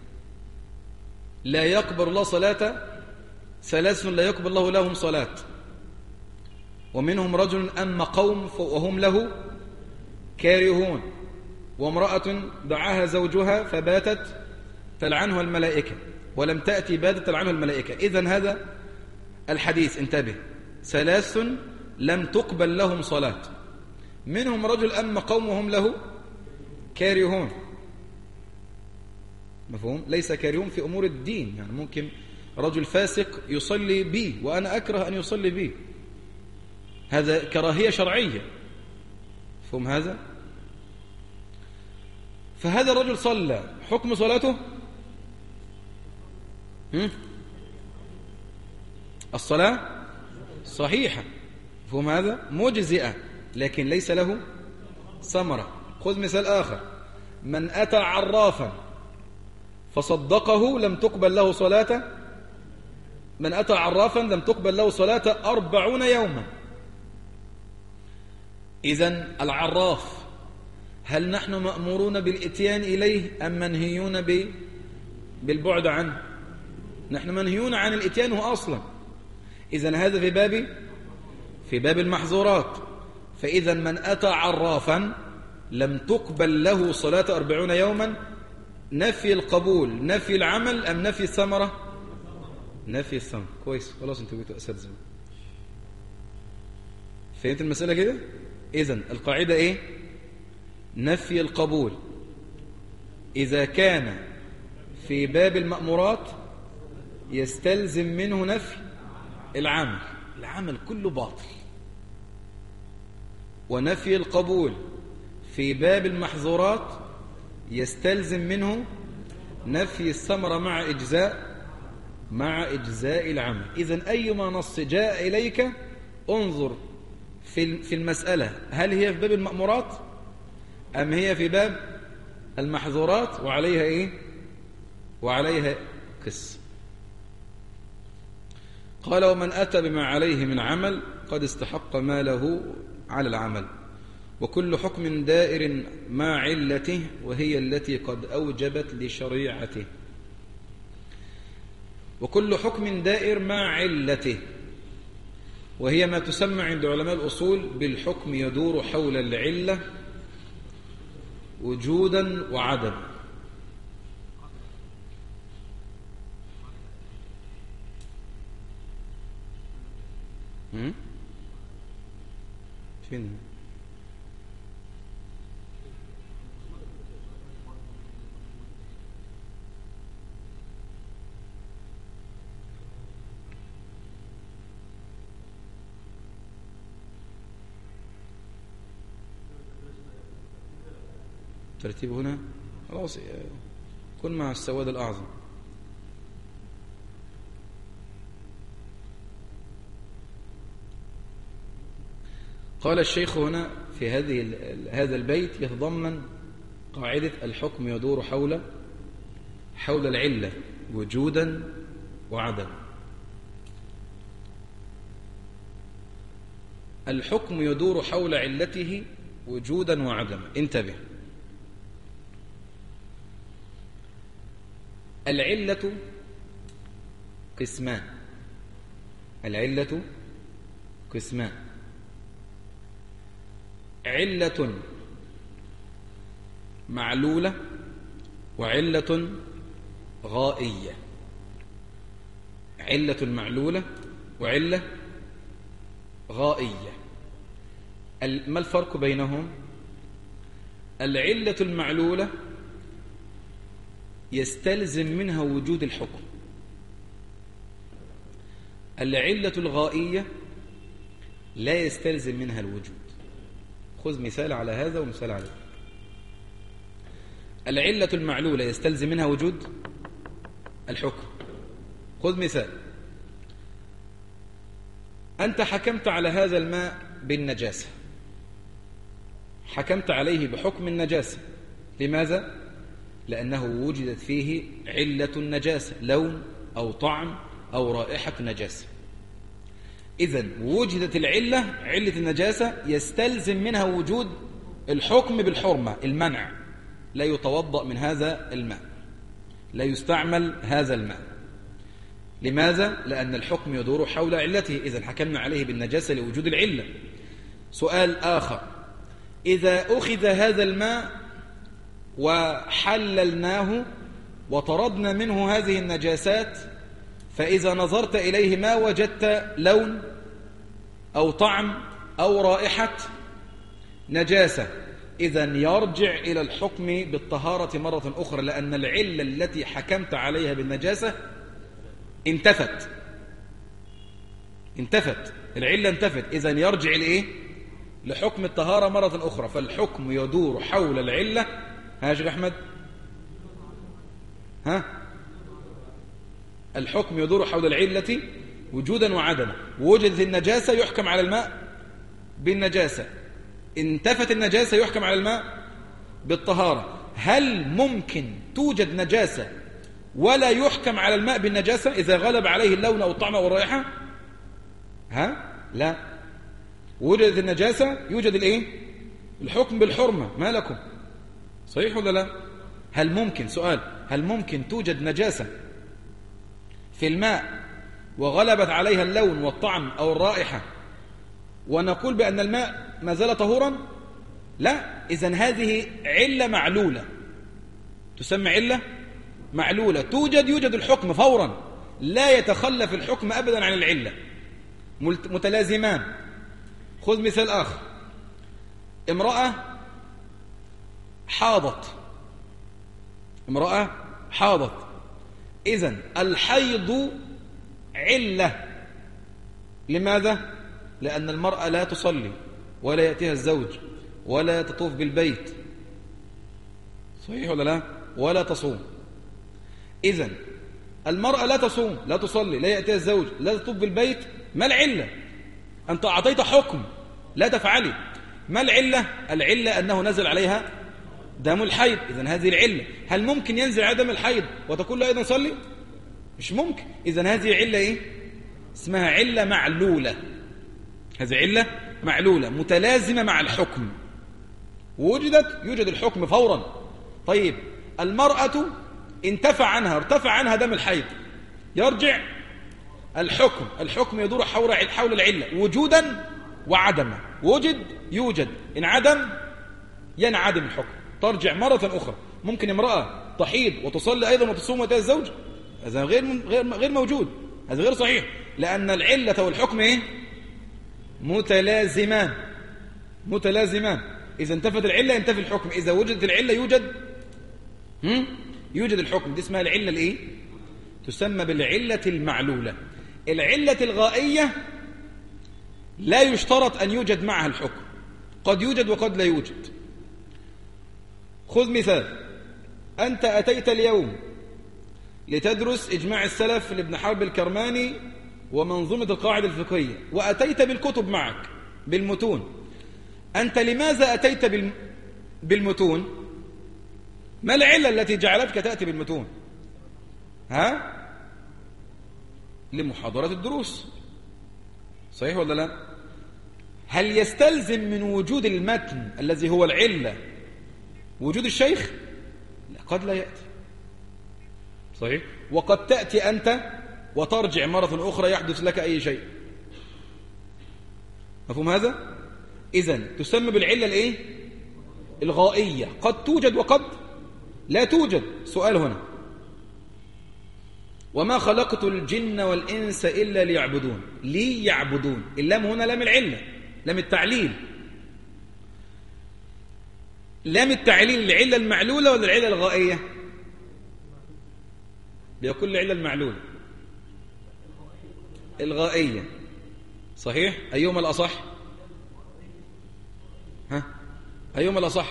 [SPEAKER 1] لا يقبل الله صلاة ثلاث لا يقبل الله لهم صلاة، ومنهم رجل أما قوم وهم له كارهون، وامرأة دعاها زوجها فباتت تلعنها الملائكة، ولم تأتي باتت تلعنها الملائكة. إذن هذا الحديث انتبه، ثلاث لم تقبل لهم صلاة، منهم رجل أما قوم وهم له كارهون. مفهوم؟ ليس كارهون في أمور الدين، يعني ممكن رجل فاسق يصلي بي وأنا أكره أن يصلي بي، هذا كراهية شرعية، فهم هذا؟ فهذا الرجل صلى، حكم صلاته الصلاة صحيحة، فهم هذا؟ مجزئة، لكن ليس له ثمرة. خذ مثال آخر: من أتى عرافا فصدقه لم تقبل له صلاة من أتى عرافا لم تقبل له صلاة أربعون يوما. إذن العراف هل نحن مأمورون بالإتيان إليه أم منهيون بالبعد عنه؟ نحن منهيون عن الإتيان هو أصلا. إذن هذا في باب في باب المحظورات. فإذا من أتى عرافا لم تقبل له صلاة أربعون يوما، نفي القبول نفي العمل أم نفي الثمرة؟ نفي الثمرة. كويس، خلاص انتوا بقيتوا أساتذة. فهمت المسألة كده؟ إذن القاعدة إيه؟ نفي القبول إذا كان في باب المأمورات يستلزم منه نفي العمل، العمل كله باطل. ونفي القبول في باب المحظورات يستلزم منه نفي الثمرة مع إجزاء مع إجزاء العمل. إذن أيما نص جاء إليك انظر في في المسألة هل هي في باب المأمورات أم هي في باب المحظورات، وعليها إيه؟ وعليها قس. قال: ومن أتى بما عليه من عمل قد استحق ما له على العمل، وكل حكم دائر مع علته وهي التي قد أوجبت لشريعته. وكل حكم دائر مع علته، وهي ما تسمى عند علماء الأصول بالحكم يدور حول العلة وجودا وعدم. فين؟ ترتيب هنا خلاص، كن مع السواد الأعظم. قال الشيخ هنا في هذه هذا البيت يتضمن قاعدة الحكم يدور حول حول العلة وجودا وعدم. الحكم يدور حول علته وجودا وعدم. انتبه، العلة قسمان العلة قسمان علة معلولة وعلة غائية. علة معلولة وعلة غائية. ما الفرق بينهم؟ العلة المعلولة يستلزم منها وجود الحكم. العلة الغائية لا يستلزم منها الوجود. خذ مثال على هذا ومثال على هذا. العلة المعلولة يستلزم منها وجود الحكم. خذ مثال: أنت حكمت على هذا الماء بالنجاسة، حكمت عليه بحكم النجاسة. لماذا؟ لأنه وجدت فيه علة النجاسة، لون أو طعم أو رائحة نجاسة. إذن وجدت العلة، علة النجاسة، يستلزم منها وجود الحكم بالحرمة، المنع. لا يتوضأ من هذا الماء، لا يستعمل هذا الماء. لماذا؟ لأن الحكم يدور حول علته. إذن حكمنا عليه بالنجاسة لوجود العلة. سؤال آخر: إذا أخذ هذا الماء وحللناه وطردنا منه هذه النجاسات، فإذا نظرت إليه ما وجدت لون أو طعم أو رائحة نجاسة، إذن يرجع إلى الحكم بالطهارة مرة أخرى، لأن العلة التي حكمت عليها بالنجاسة انتفت انتفت العلة انتفت، إذن يرجع لإيه؟ لحكم الطهارة مرة أخرى. فالحكم يدور حول العلة. ها يا شيخ أحمد؟ ها؟ الحكم يدور حول العلة وجودا وعدما. وجدت النجاسة يحكم على الماء بالنجاسة، انتفت النجاسة يحكم على الماء بالطهارة. هل ممكن توجد نجاسة ولا يحكم على الماء بالنجاسة إذا غلب عليه اللون أو الطعم أو الرائحة؟ ها؟ لا. وجدت النجاسة يوجد الايه؟ الحكم بالحرمة. ما لكم؟ صحيح ولا لا؟ هل ممكن، سؤال، هل ممكن توجد نجاسة في الماء وغلبت عليها اللون والطعم أو الرائحة ونقول بأن الماء ما زال طهورا؟ لا. إذن هذه علة معلولة، تسمى علة معلولة، توجد يوجد الحكم فورا، لا يتخلف الحكم أبدا عن العلة، متلازمان. خذ مثال آخر. امرأة حاضت، امرأة حاضت، إذن الحيض علة. لماذا؟ لأن المرأة لا تصلي ولا يأتيها الزوج ولا تطوف بالبيت، صحيح ولا لا؟ ولا تصوم. إذن المرأة لا تصوم لا تصلي لا يأتيها الزوج لا تطوف بالبيت، ما العلة؟ أنت أعطيت حكم لا تفعلي، ما العلة؟ العلة أنه نزل عليها دم الحيض، إذن هذه العلة. هل ممكن ينزل على دم الحيض وتقول له أيضا صلي؟ مش ممكن. إذن هذه علة إيه؟ اسمها علة معلولة. هذه علة معلولة متلازمة مع الحكم، وجدت يوجد الحكم فورا. طيب المرأة انتفع عنها ارتفع عنها دم الحيض، يرجع الحكم الحكم يدور حول حول العلة وجودا وعدما. وجد يوجد، انعدم ينعدم الحكم، ترجع مرة أخرى. ممكن امرأة تحيض وتصلي أيضا وتصوم وتأتي الزوج؟ هذا غير غير غير موجود، هذا غير صحيح، لأن العلة والحكم إيه؟ متلازمان متلازمان. إذا انتفت العلة ينتفي الحكم، إذا وجدت العلة يوجد هم؟ يوجد الحكم. دي اسمها العلة الإيه؟ تسمى بالعلة المعلولة. العلة الغائية لا يشترط أن يوجد معها الحكم، قد يوجد وقد لا يوجد. خذ مثال. أنت أتيت اليوم لتدرس إجماع السلف لابن حرب الكرماني ومنظومة القاعدة الفقهية، وأتيت بالكتب معك بالمتون. أنت لماذا أتيت بالمتون؟ ما العلة التي جعلتك تأتي بالمتون؟ ها؟ لمحاضرة الدروس، صحيح ولا لا؟ هل يستلزم من وجود المتن الذي هو العلة وجود الشيخ؟ لا، قد لا يأتي، صحيح. وقد تأتي أنت وترجع مرة أخرى يحدث لك أي شيء. مفهوم هذا؟ إذن تسمى بالعلة الإيه؟ الغائية، قد توجد وقد لا توجد. سؤال هنا: وما خلقت الجن والإنس إلا ليعبدون. لي يعبدون، اللام هنا لام العلة، لام التعليل. لام التعليل العلة المعلولة ولا العلة الغائية؟ بيقول العلة المعلولة الغائية، صحيح. أيهما الأصح؟ ها؟ أيهما الأصح؟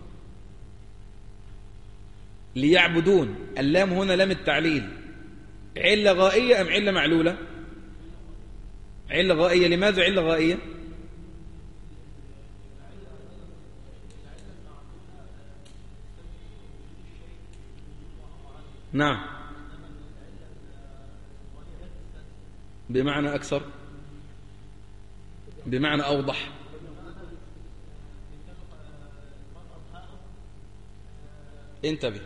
[SPEAKER 1] ليعبدون، اللام هنا لام التعليل، علة غائية أم علة معلولة؟ علة غائية. لماذا علة غائية؟ نعم، بمعنى أكثر، بمعنى أوضح. انتبه،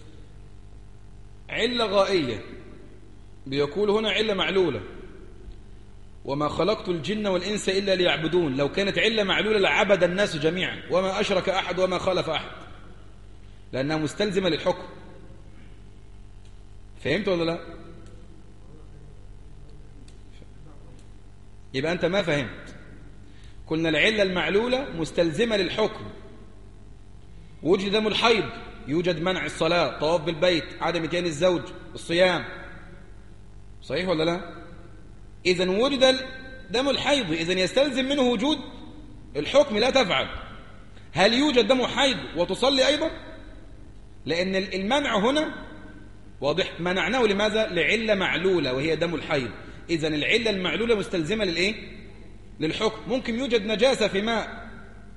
[SPEAKER 1] علة غائية بيقول هنا علة معلولة. وما خلقت الجن والإنس إلا ليعبدون. لو كانت علة معلولة لعبد الناس جميعا وما أشرك أحد وما خالف أحد، لأنها مستلزمة للحكم. فهمت ولا لا؟ يبقى أنت ما فهمت. قلنا العلة المعلولة مستلزمة للحكم. وجد دم الحيض يوجد منع الصلاة، طواف بالبيت، عدم اتيان الزوج، الصيام، صحيح ولا لا؟ إذن وجد دم الحيض، إذن يستلزم منه وجود الحكم لا تفعل. هل يوجد دم حيض وتصلي أيضا؟ لأن المنع هنا واضح، منعناه لماذا؟ لعلة معلولة وهي دم الحيض. إذن العلة المعلولة مستلزمة للإيه؟ للحكم. ممكن يوجد نجاسة في ماء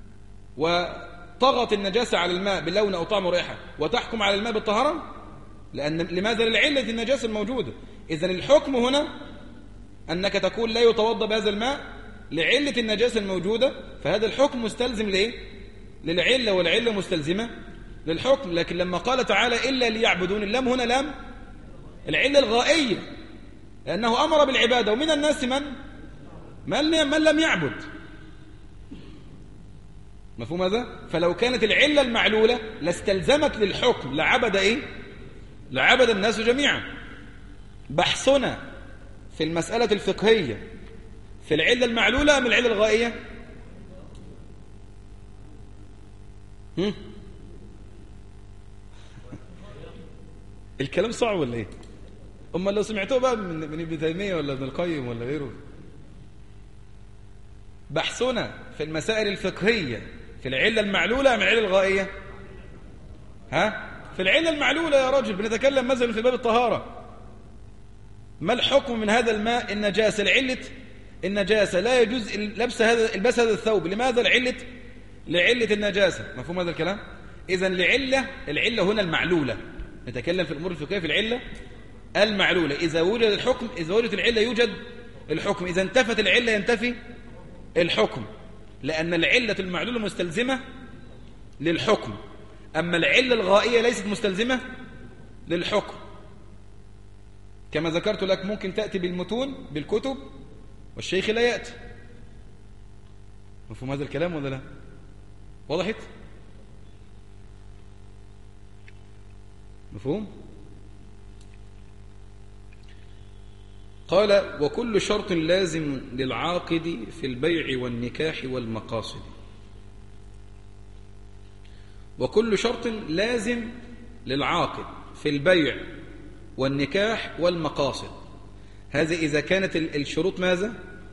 [SPEAKER 1] وطغت النجاسة على الماء بلون أو طعم ورائحة وتحكم على الماء بالطهارة؟ لأن لماذا؟ للعلة النجاسة الموجودة. إذن الحكم هنا أنك تقول لا يتوضأ بهذا الماء لعلة النجاسة الموجودة، فهذا الحكم مستلزم لإيه؟ للعلة، والعلة مستلزمة للحكم. لكن لما قال تعالى إلا ليعبدون، اللام هنا لام العلة الغائية، لأنه أمر بالعبادة، ومن الناس من من, من لم يعبد. مفهوم هذا؟ فلو كانت العلة المعلولة لاستلزمت للحكم لعبد إيه؟ لعبد الناس جميعا. بحثنا في المسألة الفقهية في العلة المعلولة أم العلة الغائية؟ هم؟ الكلام صعب ولا ايه؟ أما لو سمعتوه بقى من, من ابن تيمية ولا ابن القيم ولا غيره. بحثنا في المسائل الفقهية في العلة المعلولة أم العلة الغائية؟ ها؟ في العلة المعلولة يا رجل. بنتكلم مثلا في باب الطهارة، ما الحكم من هذا الماء؟ النجاسة. لعلة النجاسة لا يجوز لبس هذا البس هذا الثوب. لماذا؟ لعلة لعلة النجاسة. مفهوم هذا الكلام؟ إذن لعلة، العلة هنا المعلولة. نتكلم في الأمور الفقهية في العلة المعلولة. إذا وجد الحكم، إذا وجدت العلة يوجد الحكم. إذا انتفت العلة ينتفي الحكم، لأن العلة المعلولة مستلزمة للحكم، أما العلة الغائية ليست مستلزمة للحكم. كما ذكرت لك ممكن تأتي بالمتون بالكتب والشيخ لا يأتي. مفهوم هذا الكلام ولا لا؟ وضحت؟ مفهوم؟ قال وكل شرط لازم للعاقد في البيع والنكاح والمقاصد. وكل شرط لازم للعاقد في البيع والنكاح والمقاصد. هذه إذا كانت الشروط ماذا؟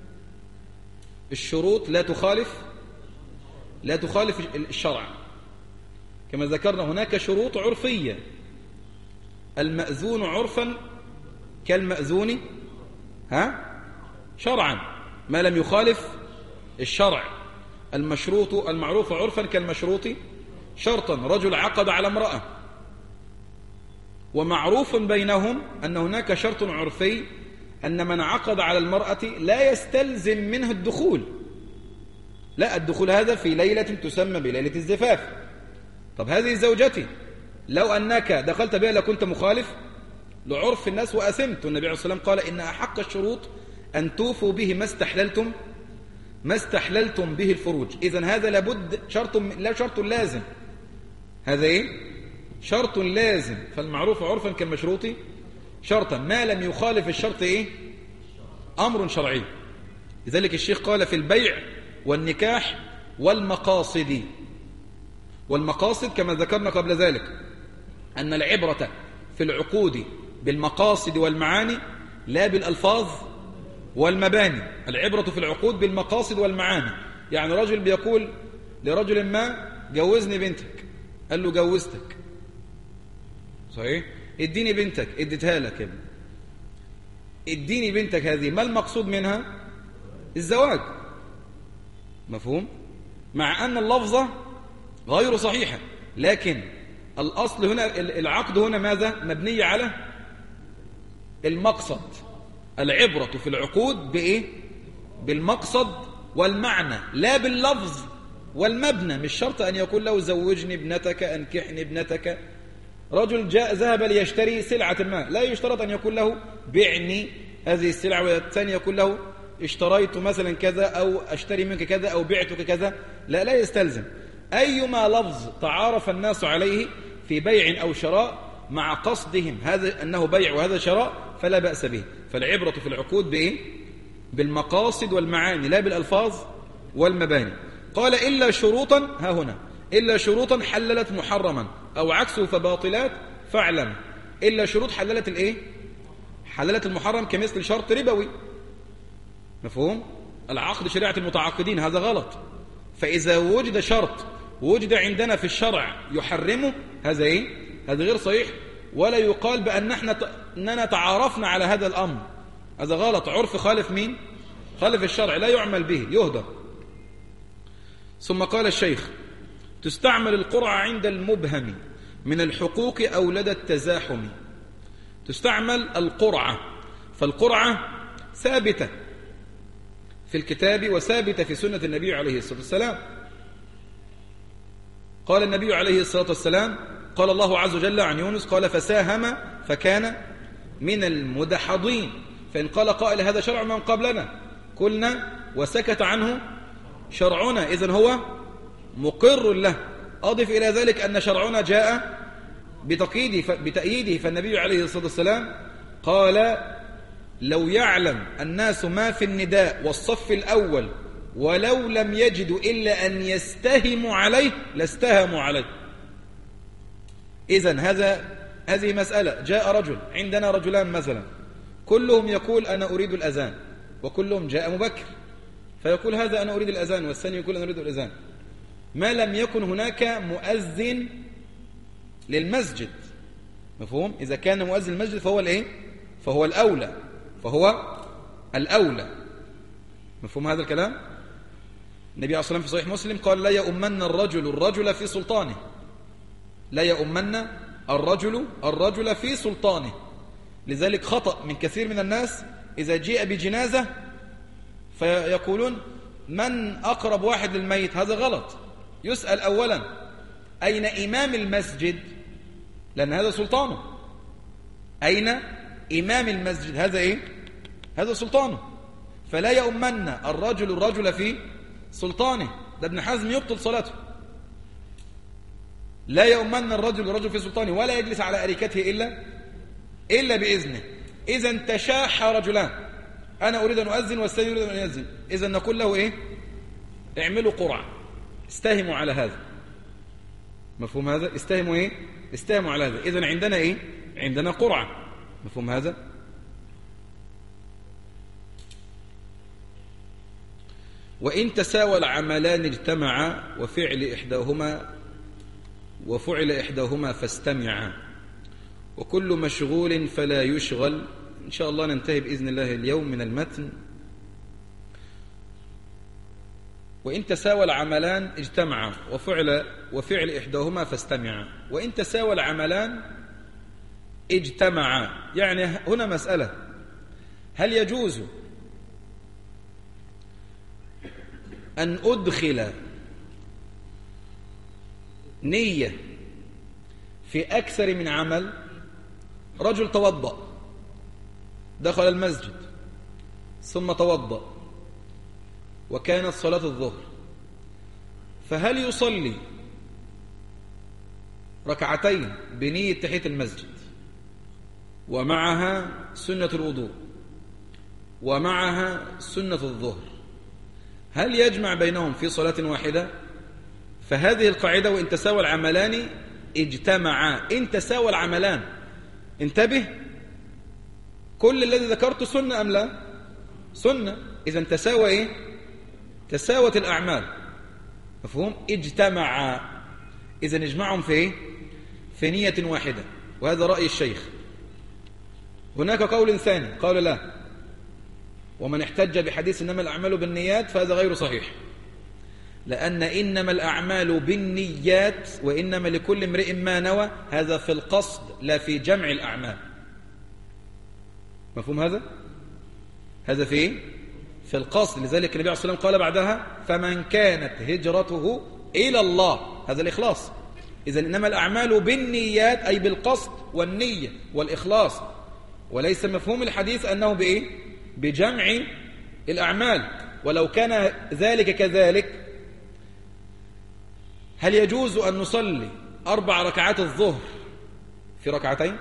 [SPEAKER 1] الشروط لا تخالف لا تخالف الشرع. كما ذكرنا هناك شروط عرفية، المأذون عرفا كالمأذون ها شرعا ما لم يخالف الشرع. المشروط المعروف عرفا كالمشروط شرطا. رجل عقد على امرأة، ومعروف بينهم أن هناك شرط عرفي أن من عقد على المرأة لا يستلزم منه الدخول. لا، الدخول هذا في ليلة تسمى بليلة الزفاف. طب هذه زوجتي، لو أنك دخلت بها لكنت مخالف لعرف الناس وأثمت. والنبي عليه الصلاة والسلام قال إن أحق الشروط أن توفوا به ما استحللتم ما استحللتم به الفروج. إذن هذا لابد شرط، لا شرط لازم. هذا إيه؟ شرط لازم. فالمعروف عرفا كالمشروط شرطا ما لم يخالف الشرط إيه؟ أمر شرعي. لذلك الشيخ قال في البيع والنكاح والمقاصد. والمقاصد كما ذكرنا قبل ذلك أن العبرة في العقود بالمقاصد والمعاني لا بالألفاظ والمباني. العبرة في العقود بالمقاصد والمعاني. يعني رجل بيقول لرجل ما جوزني بنتك، قال له جوزتك، صحيح؟ اديني بنتك، اديتها لك يا ابني. اديني بنتك هذه ما المقصود منها؟ الزواج. مفهوم؟ مع أن اللفظة غير صحيحة، لكن الأصل هنا العقد هنا ماذا؟ مبني على المقصد. العبرة في العقود بإيه؟ بالمقصد والمعنى لا باللفظ والمبنى. مش شرط أن يقول له زوجني ابنتك، أنكحني ابنتك. رجل جاء ذهب ليشتري سلعة ما، لا يشترط أن يقول له بعني هذه السلعة، والثاني يقول له اشتريت مثلا كذا أو اشتري منك كذا أو بعتك كذا. لا لا يستلزم. أيما لفظ تعارف الناس عليه في بيع أو شراء مع قصدهم هذا أنه بيع وهذا شراء فلا بأس به. فالعبرة في العقود بإيه؟ بالمقاصد والمعاني لا بالألفاظ والمباني. قال إلا شروطا، ها هنا إلا شروطا حللت محرما أو عكسه فباطلات فاعلم. إلا شروط حللت الإيه؟ حللت المحرم كمثل شرط ربوي. مفهوم؟ العقد شريعة المتعاقدين، هذا غلط. فإذا وجد شرط وجد عندنا في الشرع يحرمه، هذا إيه؟ هذا غير صحيح، ولا يقال بأن احنا أننا تعارفنا على هذا الأمر، هذا غلط. عرف خالف مين؟ خالف الشرع، لا يعمل به، يهدر. ثم قال الشيخ: تستعمل القرعة عند المبهم من الحقوق أو لدى التزاحم. تستعمل القرعة، فالقرعة ثابتة في الكتاب وثابتة في سنة النبي عليه الصلاة والسلام. قال النبي عليه الصلاة والسلام: قال الله عز وجل عن يونس قال: فساهم فكان من المدحضين. فإن قال قائل: هذا شرع من قبلنا، قلنا: وسكت عنه شرعنا، إذن هو مقر له. أضف إلى ذلك أن شرعنا جاء بتقييده بتأييده، فالنبي عليه الصلاة والسلام قال: لو يعلم الناس ما في النداء والصف الأول ولو لم يجدوا إلا أن يستهموا عليه لاستهموا عليه. إذن هذا هذه مسألة. جاء رجل، عندنا رجلان مثلا، كلهم يقول: أنا أريد الأذان، وكلهم جاء مبكر، فيقول هذا: أنا أريد الأذان، والثاني يقول: أنا أريد الأذان، ما لم يكن هناك مؤذن للمسجد. مفهوم؟ إذا كان مؤذن المسجد فهو الإيه؟ فهو الأولى، فهو الأولى. مفهوم هذا الكلام؟ النبي عليه الصلاة والسلام في صحيح مسلم قال: لا يؤمن الرجل الرجل في سلطانه، لا يؤمن الرجل الرجل في سلطانه. لذلك خطأ من كثير من الناس إذا جاء بجنازة فيقولون: من أقرب واحد للميت؟ هذا غلط. يسأل أولا: أين إمام المسجد؟ لأن هذا سلطانه. أين إمام المسجد؟ هذا إيه؟ هذا سلطانه. فلا يؤمن الرجل الرجل في سلطانه، ده ابن حزم يبطل صلاته. لا يؤمن الرجل الرجل في سلطانه، ولا يجلس على أريكته إلا إلا بإذنه. إذا تشاح رجلان، أنا أريد أن أؤذن والثاني يريد أن يؤذن، إذا نقول له إيه؟ اعملوا قرعة، استهموا على هذا. مفهوم هذا؟ استهموا إيه؟ استهموا على هذا. إذا عندنا إيه؟ عندنا قرعة. مفهوم هذا؟ وإن تساوى العملان اجتمعا وفعل إحداهما وفعل إحداهما فاستمعا، وكل مشغول فلا يشغل. إن شاء الله ننتهي بإذن الله اليوم من المتن. وإن تساوى العملان اجتمعا وفعل وفعل إحداهما فاستمعا. وإن تساوى العملان اجتمعا، يعني هنا مسألة: هل يجوز أن أدخل نية في أكثر من عمل؟ رجل توضأ، دخل المسجد ثم توضأ وكانت صلاة الظهر، فهل يصلي ركعتين بنية تحية المسجد ومعها سنة الوضوء ومعها سنة الظهر، هل يجمع بينهم في صلاة واحدة؟ فهذه القاعدة: وإن تساوى العملان اجتمعا. إن تساوى العملان، انتبه، كل الذي ذكرته سنة أم لا؟ سنة. إذا تساوى إيه؟ تساوت الأعمال. مفهوم؟ اجتمعا، إذا نجمعهم في إيه؟ في نية واحدة. وهذا رأي الشيخ. هناك قول ثاني قال: لا، ومن احتج بحديث إنما الأعمال بالنيات فهذا غير صحيح، لأن إنما الأعمال بالنيات وإنما لكل امرئ ما نوى، هذا في القصد لا في جمع الأعمال. مفهوم هذا؟ هذا في إيه؟ في القصد. لذلك النبي عليه الصلاة والسلام قال بعدها: فمن كانت هجرته إلى الله، هذا الإخلاص. إذن إنما الأعمال بالنيات أي بالقصد والنية والإخلاص، وليس مفهوم الحديث أنه بإيه؟ بجمع الأعمال. ولو كان ذلك كذلك، هل يجوز أن نصلي أربع ركعات الظهر في ركعتين؟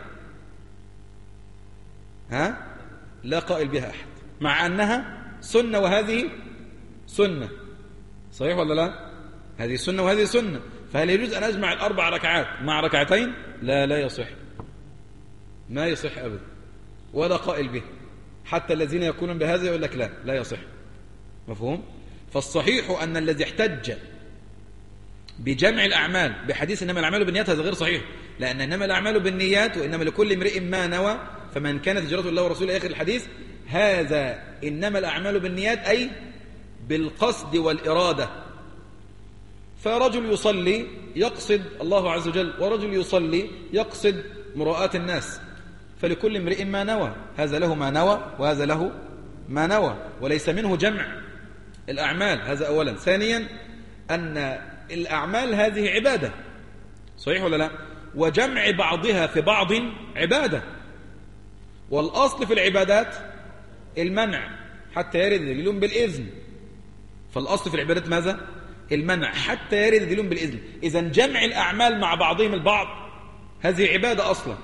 [SPEAKER 1] ها؟ لا قائل بها أحد، مع أنها سنة وهذه سنة. صحيح ولا لا؟ هذه سنة وهذه سنة، فهل يجوز أن أجمع الأربع ركعات مع ركعتين؟ لا، لا يصح، ما يصح أبدا. ولا قائل به، حتى الذين يقولون بهذا يقول لك لا لا يصح. مفهوم؟ فالصحيح أن الذي احتج بجمع الأعمال بحديث إنما الأعمال بالنيات هذا غير صحيح، لأن إنما الأعمال بالنيات وإنما لكل امرئ ما نوى فمن كانت هجرته الله ورسوله آخر الحديث. هذا إنما الأعمال بالنيات أي بالقصد والإرادة. فرجل يصلي يقصد الله عز وجل، ورجل يصلي يقصد مراءة الناس، فلكل امرئ ما نوى، هذا له ما نوى وهذا له ما نوى، وليس منه جمع الأعمال. هذا أولا. ثانيا أن الأعمال هذه عبادة، صحيح ولا لا؟ وجمع بعضها في بعض عبادة، والأصل في العبادات المنع حتى يرد دليل بالإذن. فالأصل في العبادات ماذا؟ المنع حتى يرد دليل بالإذن. إذن جمع الأعمال مع بعضهم البعض هذه عبادة أصلا.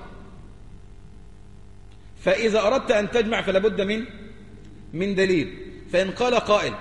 [SPEAKER 1] فإذا أردت أن تجمع فلا بد من من دليل. فإن قال قائل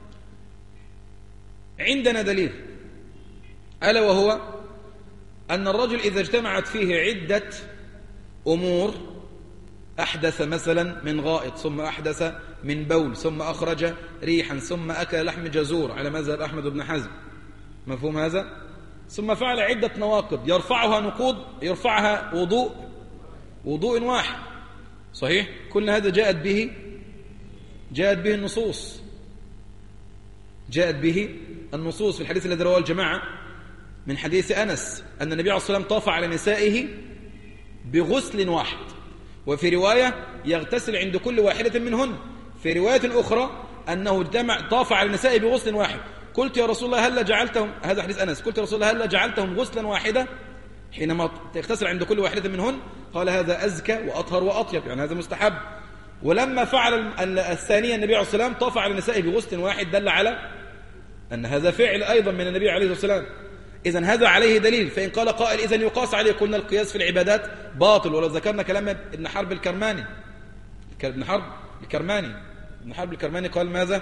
[SPEAKER 1] عندنا دليل، ألا وهو أن الرجل إذا اجتمعت فيه عدة أمور، أحدث مثلا من غائط، ثم أحدث من بول، ثم أخرج ريحا، ثم أكل لحم جزور على مذهب أحمد بن حزم، مفهوم هذا؟ ثم فعل عدة نواقض يرفعها نقوض، يرفعها وضوء وضوء واحد، صحيح؟ كل هذا جاءت به جاءت به النصوص جاءت به النصوص في الحديث الذي رواه الجماعة من حديث أنس أن النبي عليه الصلاة والسلام طاف على نسائه بغسل واحد، وفي رواية يغتسل عند كل واحدة منهن، في رواية أخرى أنه اجتمع طاف على نسائه بغسل واحد. قلت يا رسول الله هل جعلتهم، هذا حديث أنس، قلت يا رسول الله هل جعلتهم غسلا واحدة حينما تغتسل عند كل واحدة منهن؟ قال هذا أزكى وأطهر وأطيب، يعني هذا مستحب. ولما فعل الثانية النبي عليه الصلاة والسلام طاف على نسائه بغسل واحد، دل على أن هذا فعل أيضا من النبي عليه الصلاة والسلام. إذن هذا عليه دليل. فإن قال قائل إذن يقاس عليه، قلنا القياس في العبادات باطل، ولو ذكرنا كلام ابن حرب الكرماني ابن حرب الكرماني ابن حرب الكرماني قال ماذا؟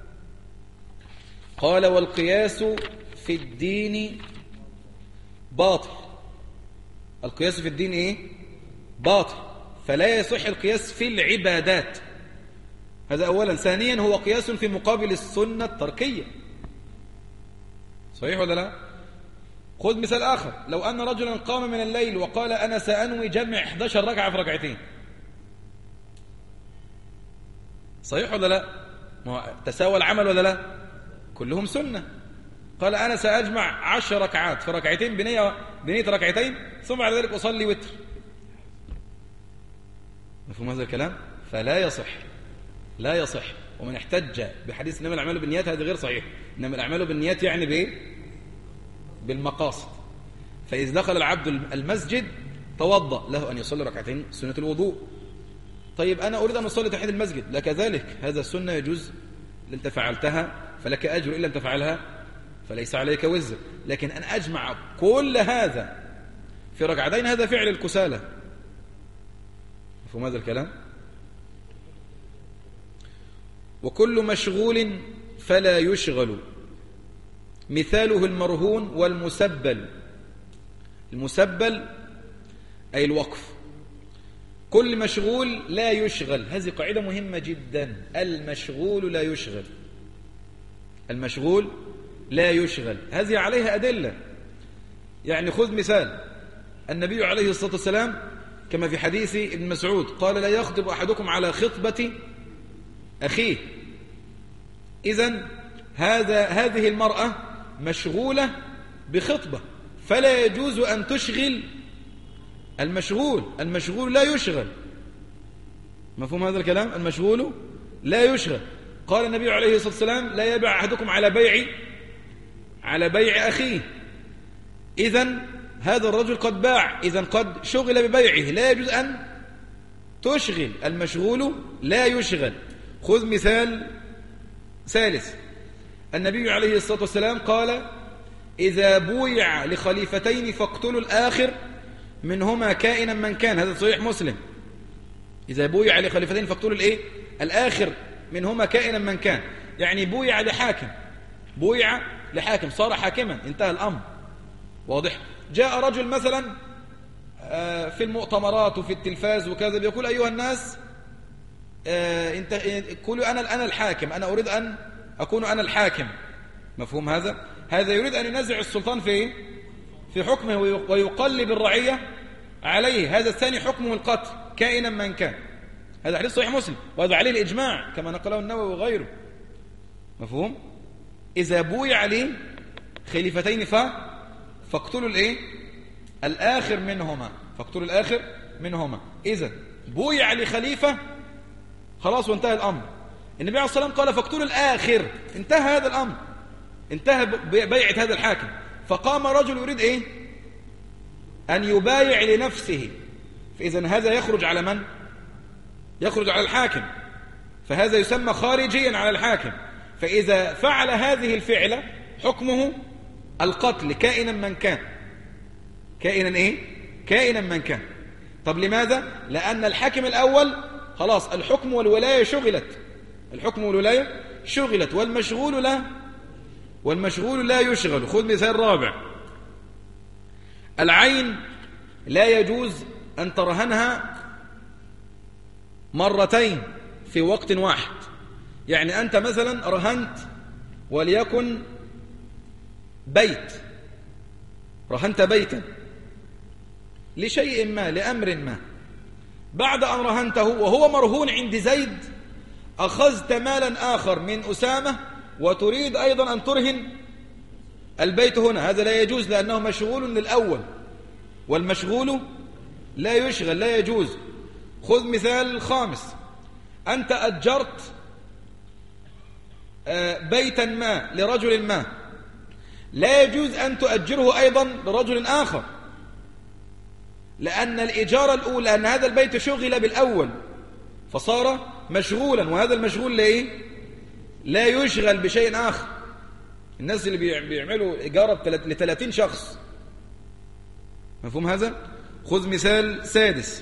[SPEAKER 1] قال والقياس في الدين باطل. القياس في الدين إيه؟ باطل، فلا يصح القياس في العبادات. هذا أولا. ثانيا هو قياس في مقابل السنة التركية، صحيح ولا لا؟ خذ مثال آخر، لو أن رجلا قام من الليل وقال أنا سأنوي جمع إحدى عشرة ركعة في ركعتين، صحيح ولا لا؟ تساوى العمل ولا لا؟ كلهم سنة. قال أنا سأجمع عشر ركعات في ركعتين بنية, بنية ركعتين، ثم بعد ذلك أصلي وتر. مفهوم هذا الكلام؟ فلا يصح لا يصح. ومن احتج بحديث إنما الأعمال بالنيات هذا غير صحيح. إنما الأعمال بالنيات يعني بإيه؟ بالمقاصد. فإذا دخل العبد المسجد توضأ، له أن يصلي ركعتين سنة الوضوء. طيب أنا أريد أن أصلي تحية المسجد، لك ذلك، هذا السنة يجوز، أنت فعلتها فلك أجر، إن لم تفعلها فليس عليك وزر. لكن أن أجمع كل هذا في ركعتين هذا فعل الكسالى. مفهوم هذا الكلام؟ وكل مشغول فلا يشغل، مثاله المرهون والمسبل. المسبل أي الوقف. كل مشغول لا يشغل، هذه قاعدة مهمة جدا، المشغول لا يشغل. المشغول لا يشغل، هذه عليها أدلة. يعني خذ مثال، النبي عليه الصلاة والسلام كما في حديث ابن مسعود قال لا يخطب أحدكم على خطبة أخيه. إذن هذا هذه المرأة مشغولة بخطبة، فلا يجوز أن تشغل المشغول. المشغول لا يشغل. مفهوم هذا الكلام؟ المشغول لا يشغل. قال النبي عليه الصلاة والسلام لا يبيع أحدكم على بيع على بيع أخيه. إذن هذا الرجل قد باع، إذن قد شغل ببيعه، لا يجوز أن تشغل. المشغول لا يشغل. خذ مثال ثالث، النبي عليه الصلاة والسلام قال إذا بويع لخليفتين فاقتلوا الآخر منهما كائنا من كان. هذا صحيح مسلم. إذا بويع لخليفتين فاقتلوا الإيه؟ الآخر منهما كائنا من كان، يعني بويع لحاكم، بويع لحاكم صار حاكما، انتهى الأمر، واضح؟ جاء رجل مثلا
[SPEAKER 2] في المؤتمرات وفي التلفاز وكذا بيقول أيها الناس انت قولوا أنا أنا الحاكم، أنا أريد أن أكون أنا الحاكم. مفهوم هذا؟ هذا يريد أن ينزع السلطان في في حكمه ويقلب الرعية عليه. هذا الثاني حكمه القتل كائنا من كان. هذا حديث صحيح مسلم وهذا عليه الإجماع كما نقله النووي وغيره. مفهوم؟ إذا بويع عليه خليفتين ف فاقتلوا الايه الآخر منهما، فاقتلوا الآخر منهما. إذا بويع لخليفة خلاص وانتهى الأمر. النبي عليه الصلاة والسلام قال فاقتلوا الآخر، انتهى هذا الأمر، انتهى بيعة هذا الحاكم. فقام رجل يريد ايه أن يبايع لنفسه، فإذا هذا يخرج على من؟ يخرج على الحاكم، فهذا يسمى خارجيا على الحاكم. فإذا فعل هذه الفعلة حكمه القتل كائنا من كان، كائنا ايه كائنا من كان. طب لماذا؟ لأن الحاكم الأول خلاص الحكم والولاية شغلت، الحكم والولاية شغلت والمشغول لا والمشغول لا يشغل. خذ مثال رابع، العين لا يجوز أن ترهنها مرتين في وقت واحد. يعني أنت مثلا رهنت وليكن بيت، رهنت بيتا لشيء ما لأمر ما، بعد أن رهنته وهو مرهون عند زيد أخذت مالا آخر من أسامة وتريد أيضا أن ترهن البيت هنا، هذا لا يجوز لأنه مشغول للأول والمشغول لا يشغل، لا يجوز. خذ مثال خامس، أنت أجرت بيتا ما لرجل ما، لا يجوز أن تؤجره أيضا لرجل آخر، لأن الإجارة الأولى أن هذا البيت شغل بالأول فصار مشغولا، وهذا المشغول لإيه؟ لا يشغل بشيء آخر. الناس اللي بيعملوا إجارة لثلاثين شخص، مفهوم هذا؟ خذ مثال سادس،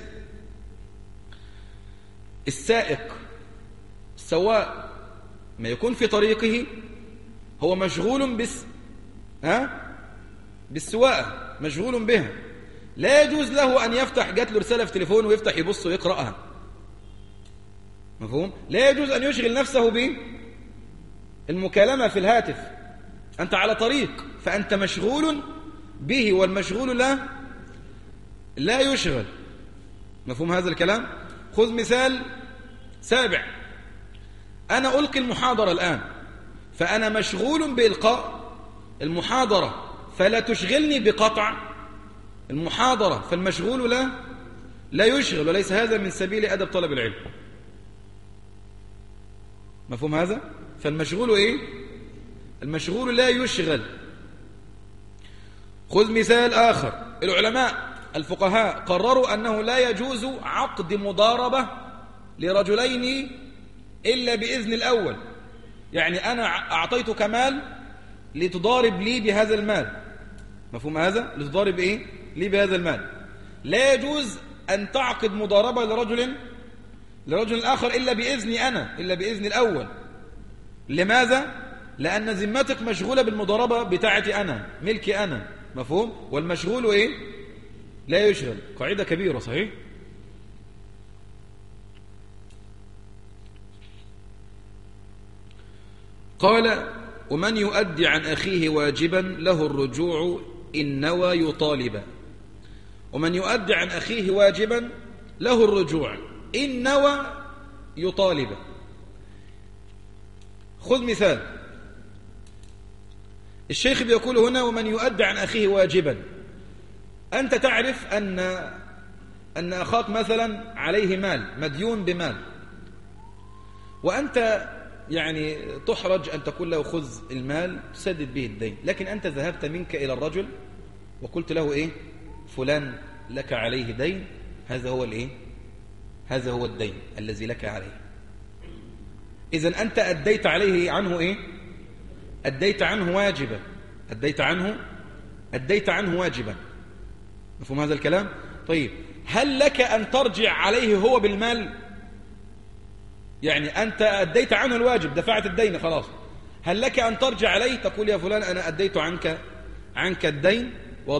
[SPEAKER 2] السائق السواق ما يكون في طريقه هو مشغول بس ها بالسواقة، مشغول بها، لا يجوز له أن يفتح، جات له رسالة في تليفون ويفتح يبص ويقرأها، مفهوم؟ لا يجوز أن يشغل نفسه بالمكالمة في الهاتف، أنت على طريق فأنت مشغول به والمشغول لا لا يشغل. مفهوم هذا الكلام؟ خذ مثال سابع، أنا ألقي المحاضرة الآن فأنا مشغول بإلقاء المحاضرة فلا تشغلني بقطع المحاضرة، فالمشغول لا لا يشغل، وليس هذا من سبيل أدب طلب العلم. مفهوم هذا؟ فالمشغول إيه؟ المشغول لا يشغل. خذ مثال آخر، العلماء الفقهاء قرروا أنه لا يجوز عقد مضاربة لرجلين إلا بإذن الأول. يعني أنا أعطيتك مال لتضارب لي بهذا المال، مفهوم هذا؟ لتضارب إيه؟ لي بهذا المال. لا يجوز أن تعقد مضاربة لرجل لرجل آخر إلا بإذني أنا، إلا بإذن الأول. لماذا؟ لأن ذمتك مشغولة بالمضاربة بتاعتي أنا، ملكي أنا، مفهوم؟ والمشغول إيه؟ لا يشغل. قاعدة كبيرة صحيح؟ قال ومن يؤدي عن أخيه واجبا له الرجوع إن نوى يطالبا. ومن يؤدي عن أخيه واجبا له الرجوع إن نوى يطالبا. خذ مثال، الشيخ بيقول هنا ومن يؤدي عن أخيه واجبا. أنت تعرف أن أن أخاك مثلا عليه مال، مديون بمال، وأنت يعني تحرج أن تقول له خذ المال تسدد به الدين، لكن أنت ذهبت منك إلى الرجل وقلت له إيه؟ فلان لك عليه دين، هذا هو الإيه؟ هذا هو الدين الذي لك عليه. إذن أنت أديت عليه عنه إيه؟ أديت عنه واجبا، أديت عنه أديت عنه واجبا. مفهوم هذا الكلام؟ طيب هل لك أن ترجع عليه هو بالمال؟ يعني أنت أديت عنه الواجب، دفعت الدين خلاص، هل لك أن ترجع عليه تقول يا فلان أنا أديت عنك عنك الدين؟ واضح؟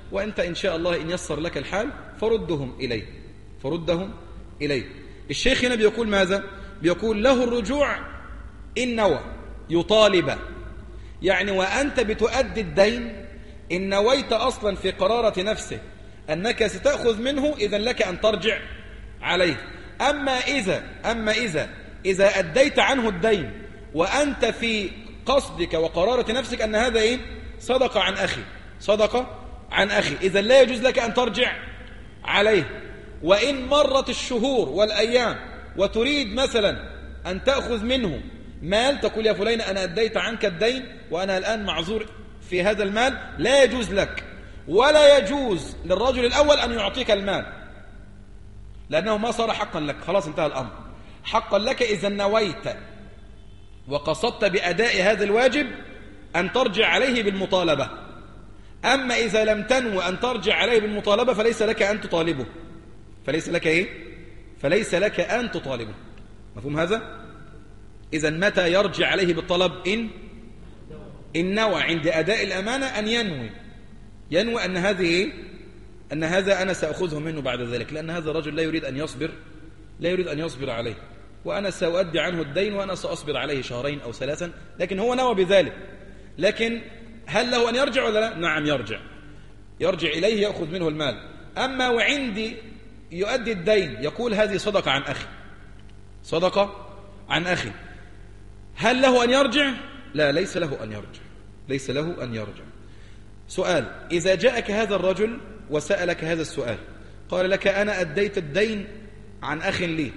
[SPEAKER 2] وأنت إن شاء الله إن يسر لك الحال فردهم إليه فردهم إليه. الشيخ هنا بيقول ماذا؟ بيقول له الرجوع إن نوى يطالب، يعني وأنت بتؤدي الدين إن نويت أصلا في قرارة نفسه أنك ستأخذ منه، إذن لك أن ترجع عليه. أما إذا أما إذا إذا أديت عنه الدين وأنت في قصدك وقرارة نفسك أن هذا إيه؟ صدقة عن أخي صدقة عن أخي، إذن لا يجوز لك أن ترجع عليه. وإن مرت الشهور والأيام وتريد مثلا أن تأخذ منه مال، تقول يا فلان أنا أديت عنك الدين وأنا الآن معذور في هذا المال، لا يجوز لك ولا يجوز للرجل الأول أن يعطيك المال، لأنه ما صار حقا لك، خلاص انتهى الأمر. حقا لك إذا نويت وقصدت بأداء هذا الواجب أن ترجع عليه بالمطالبة. أما إذا لم تنو أن ترجع عليه بالمطالبة فليس لك أن تطالبه فليس لك إيه؟ فليس لك أن تطالبه. مفهوم هذا؟ إذا متى يرجع عليه بالطلب؟ إن إن نوى عند أداء الأمانة أن ينوي ينوي أن هذه إيه؟ أن هذا أنا سأخذه منه بعد ذلك، لأن هذا الرجل لا يريد أن يصبر لا يريد أن يصبر عليه، وأنا سأؤدي عنه الدين وأنا سأصبر عليه شهرين أو ثلاثا، لكن هو نوى بذلك. لكن هل له أن يرجع ولا لا؟ نعم يرجع يرجع إليه يأخذ منه المال. أما وعندي يؤدي الدين يقول هذه صدقة عن أخي صدقة عن أخي، هل له أن يرجع؟ لا، ليس له أن يرجع ليس له أن يرجع. سؤال: إذا جاءك هذا الرجل وسألك هذا السؤال، قال لك أنا أديت الدين عن أخ لي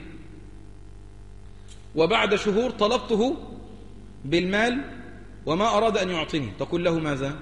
[SPEAKER 2] وبعد شهور طلبته بالمال وما أراد أن يعطيني، تقول له ماذا؟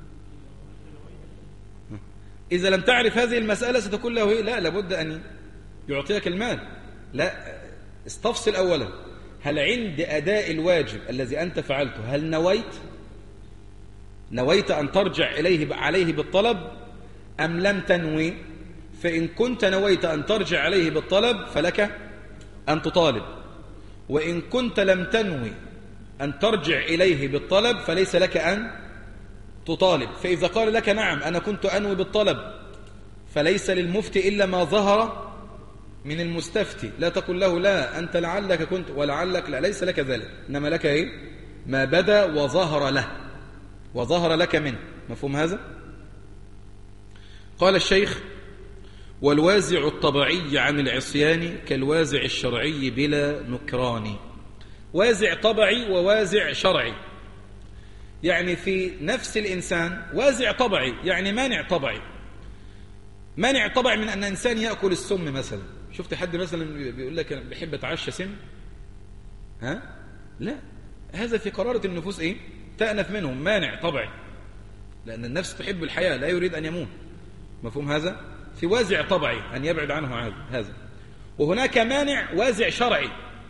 [SPEAKER 2] إذا لم تعرف هذه المسألة ستقول له إيه؟ لا، لابد أن يعطيك المال. لا، استفصل أولا، هل عند أداء الواجب الذي أنت فعلته هل نويت نويت أن ترجع إليه عليه بالطلب أم لم تنوي؟ فإن كنت نويت أن ترجع عليه بالطلب فلك أن تطالب، وإن كنت لم تنوي أن ترجع إليه بالطلب فليس لك أن تطالب. فإذا قال لك نعم أنا كنت أنوي بالطلب فليس للمفتي إلا ما ظهر من المستفتي، لا تقول له لا أنت لعلك كنت ولعلك لا، ليس لك ذلك، إنما لك إيه؟ ما بدا وظهر له وظهر لك منه. مفهوم هذا؟ قال الشيخ: والوازع الطبيعي عن العصيان كالوازع الشرعي بلا نكران. وازع طبيعي ووازع شرعي، يعني في نفس الإنسان وازع طبيعي يعني مانع طبيعي. مانع طبيعي من أن إنسان يأكل السم مثلا. شفت حد مثلا بيقول لك أنا بحب أتعشى سم؟ ها؟ لا، هذا في قرارة النفوس إيه؟ تأنف منهم، مانع طبيعي، لأن النفس تحب الحياة لا يريد أن يموت. مفهوم هذا؟ في وازع طبيعي أن يبعد عنه هذا. وهناك مانع وازع شرعي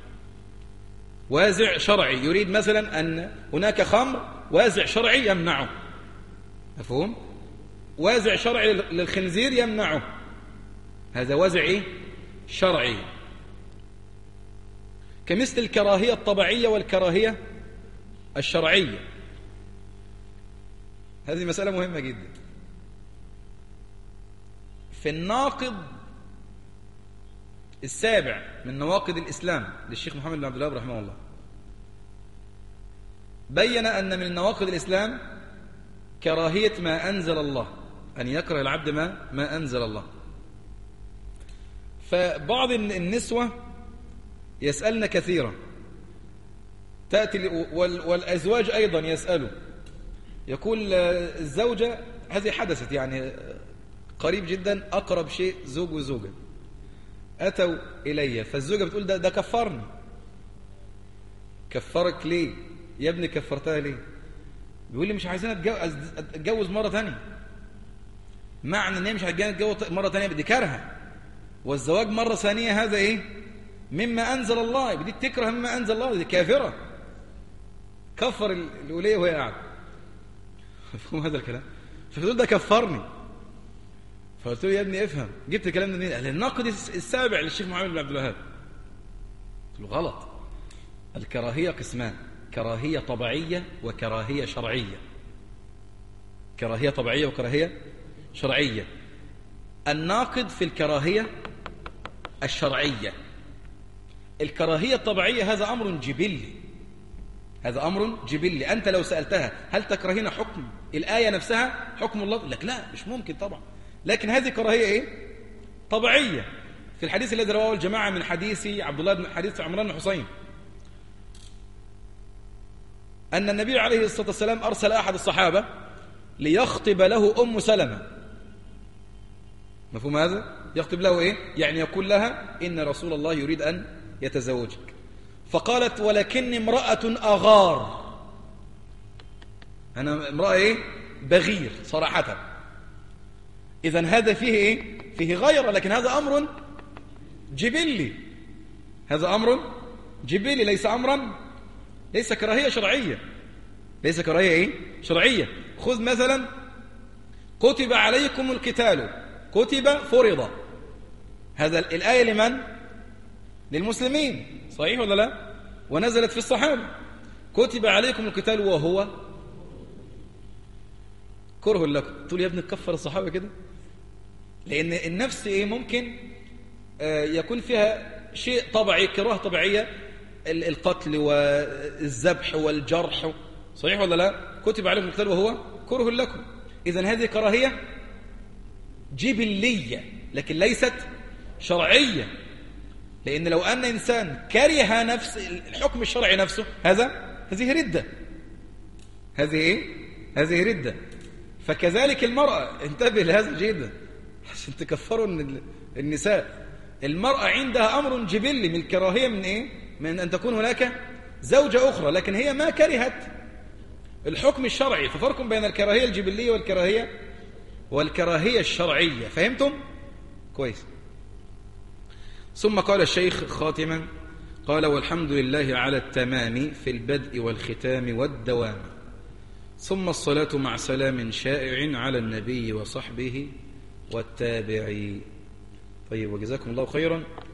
[SPEAKER 2] وازع شرعي يريد مثلا أن هناك خمر، وازع شرعي يمنعه. مفهوم؟ وازع شرعي للخنزير يمنعه، هذا وازع إيه؟ شرعي. كمثل الكراهية الطبيعية والكراهية الشرعية. هذه مسألة مهمة جدا. في الناقض السابع من نواقض الإسلام للشيخ محمد بن عبد الوهاب رحمه الله، بين أن من نواقض الإسلام كراهية ما أنزل الله، أن يكره العبد ما ما أنزل الله. فبعض النسوة يسألن كثيرا، تأتي والأزواج أيضا يسألوا، يقول الزوجة، هذه حدثت يعني قريب جدا، أقرب شيء زوج وزوجة أتوا إلي، فالزوجة بتقول ده, ده كفرني. كفرك ليه يا ابني؟ كفرتها ليه؟ بيقول لي مش عايزين أتجوز مرة ثانية. معنى أن هي مش عايزين أتجوز مرة ثانية بدي كرهة، والزواج مرة ثانية هذا إيه؟ مما أنزل الله، بدي تكره مما أنزل الله، دي كافرة. كفر الولية وهي قاعدة. مفهوم هذا الكلام؟ فبتقول ده كفرني. فقلت له يا ابني افهم، جبت الكلام ده منين؟ قال الناقد السابع للشيخ محمد بن عبد الوهاب. قلت له غلط، الكراهية قسمان، كراهية طبيعية وكراهية شرعية. كراهية طبيعية وكراهية شرعية. الناقض في الكراهية الشرعية. الكراهية الطبيعية هذا أمر جبلي، هذا أمر جبلي. أنت لو سألتها هل تكرهين حكم الآية نفسها حكم الله؟ لك لا، مش ممكن طبعا. لكن هذه كراهية إيه؟ طبيعية. في الحديث الذي رواه الجماعة من حديث عبد الله بن حديث عمران بن حسين أن النبي عليه الصلاة والسلام أرسل أحد الصحابة ليخطب له أم سلمة. مفهوم هذا؟ يخطب له إيه؟ يعني يقول لها إن رسول الله يريد أن يتزوجك. فقالت ولكني امرأة أغار، أنا امرأة إيه؟ بغير صراحة. إذن هذا فيه إيه؟ فيه غيرة، لكن هذا أمر جبلي، هذا أمر جبلي ليس أمرا، ليس كراهية شرعية، ليس كراهية إيه؟ شرعية. خذ مثلا كتب عليكم القتال، كتب فرض، هذا الآية لمن؟ للمسلمين، صحيح ولا لا؟ ونزلت في الصحابة. كتب عليكم القتال وهو كره لكم. تقول يا ابن تكفر الصحابة كده؟ لأن النفس إيه ممكن آه يكون فيها شيء طبيعي، كراهة طبيعية، القتل والذبح والجرح، صحيح ولا لا؟ كتب عليكم القتال وهو كره لكم. إذن هذه كراهية جبلية لكن ليست شرعية. لأن لو أن إنسان كره نفس الحكم الشرعي نفسه، هذا هذه ردة، هذه إيه؟ هذه ردة. فكذلك المرأة، انتبه لهذا جيدا عشان تكفروا النساء. المرأة عندها أمر جبلي من الكراهية، من إيه؟ من أن تكون هناك زوجة أخرى، لكن هي ما كرهت الحكم الشرعي. ففرق بين الكراهية الجبلية والكراهية والكراهية الشرعية. فهمتم؟ كويس. ثم قال الشيخ خاتما، قال والحمد لله على التمام في البدء والختام والدوام، ثم الصلاة مع سلام شائع على النبي وصحبه والتابعي. طيب، وجزاكم الله خيرا.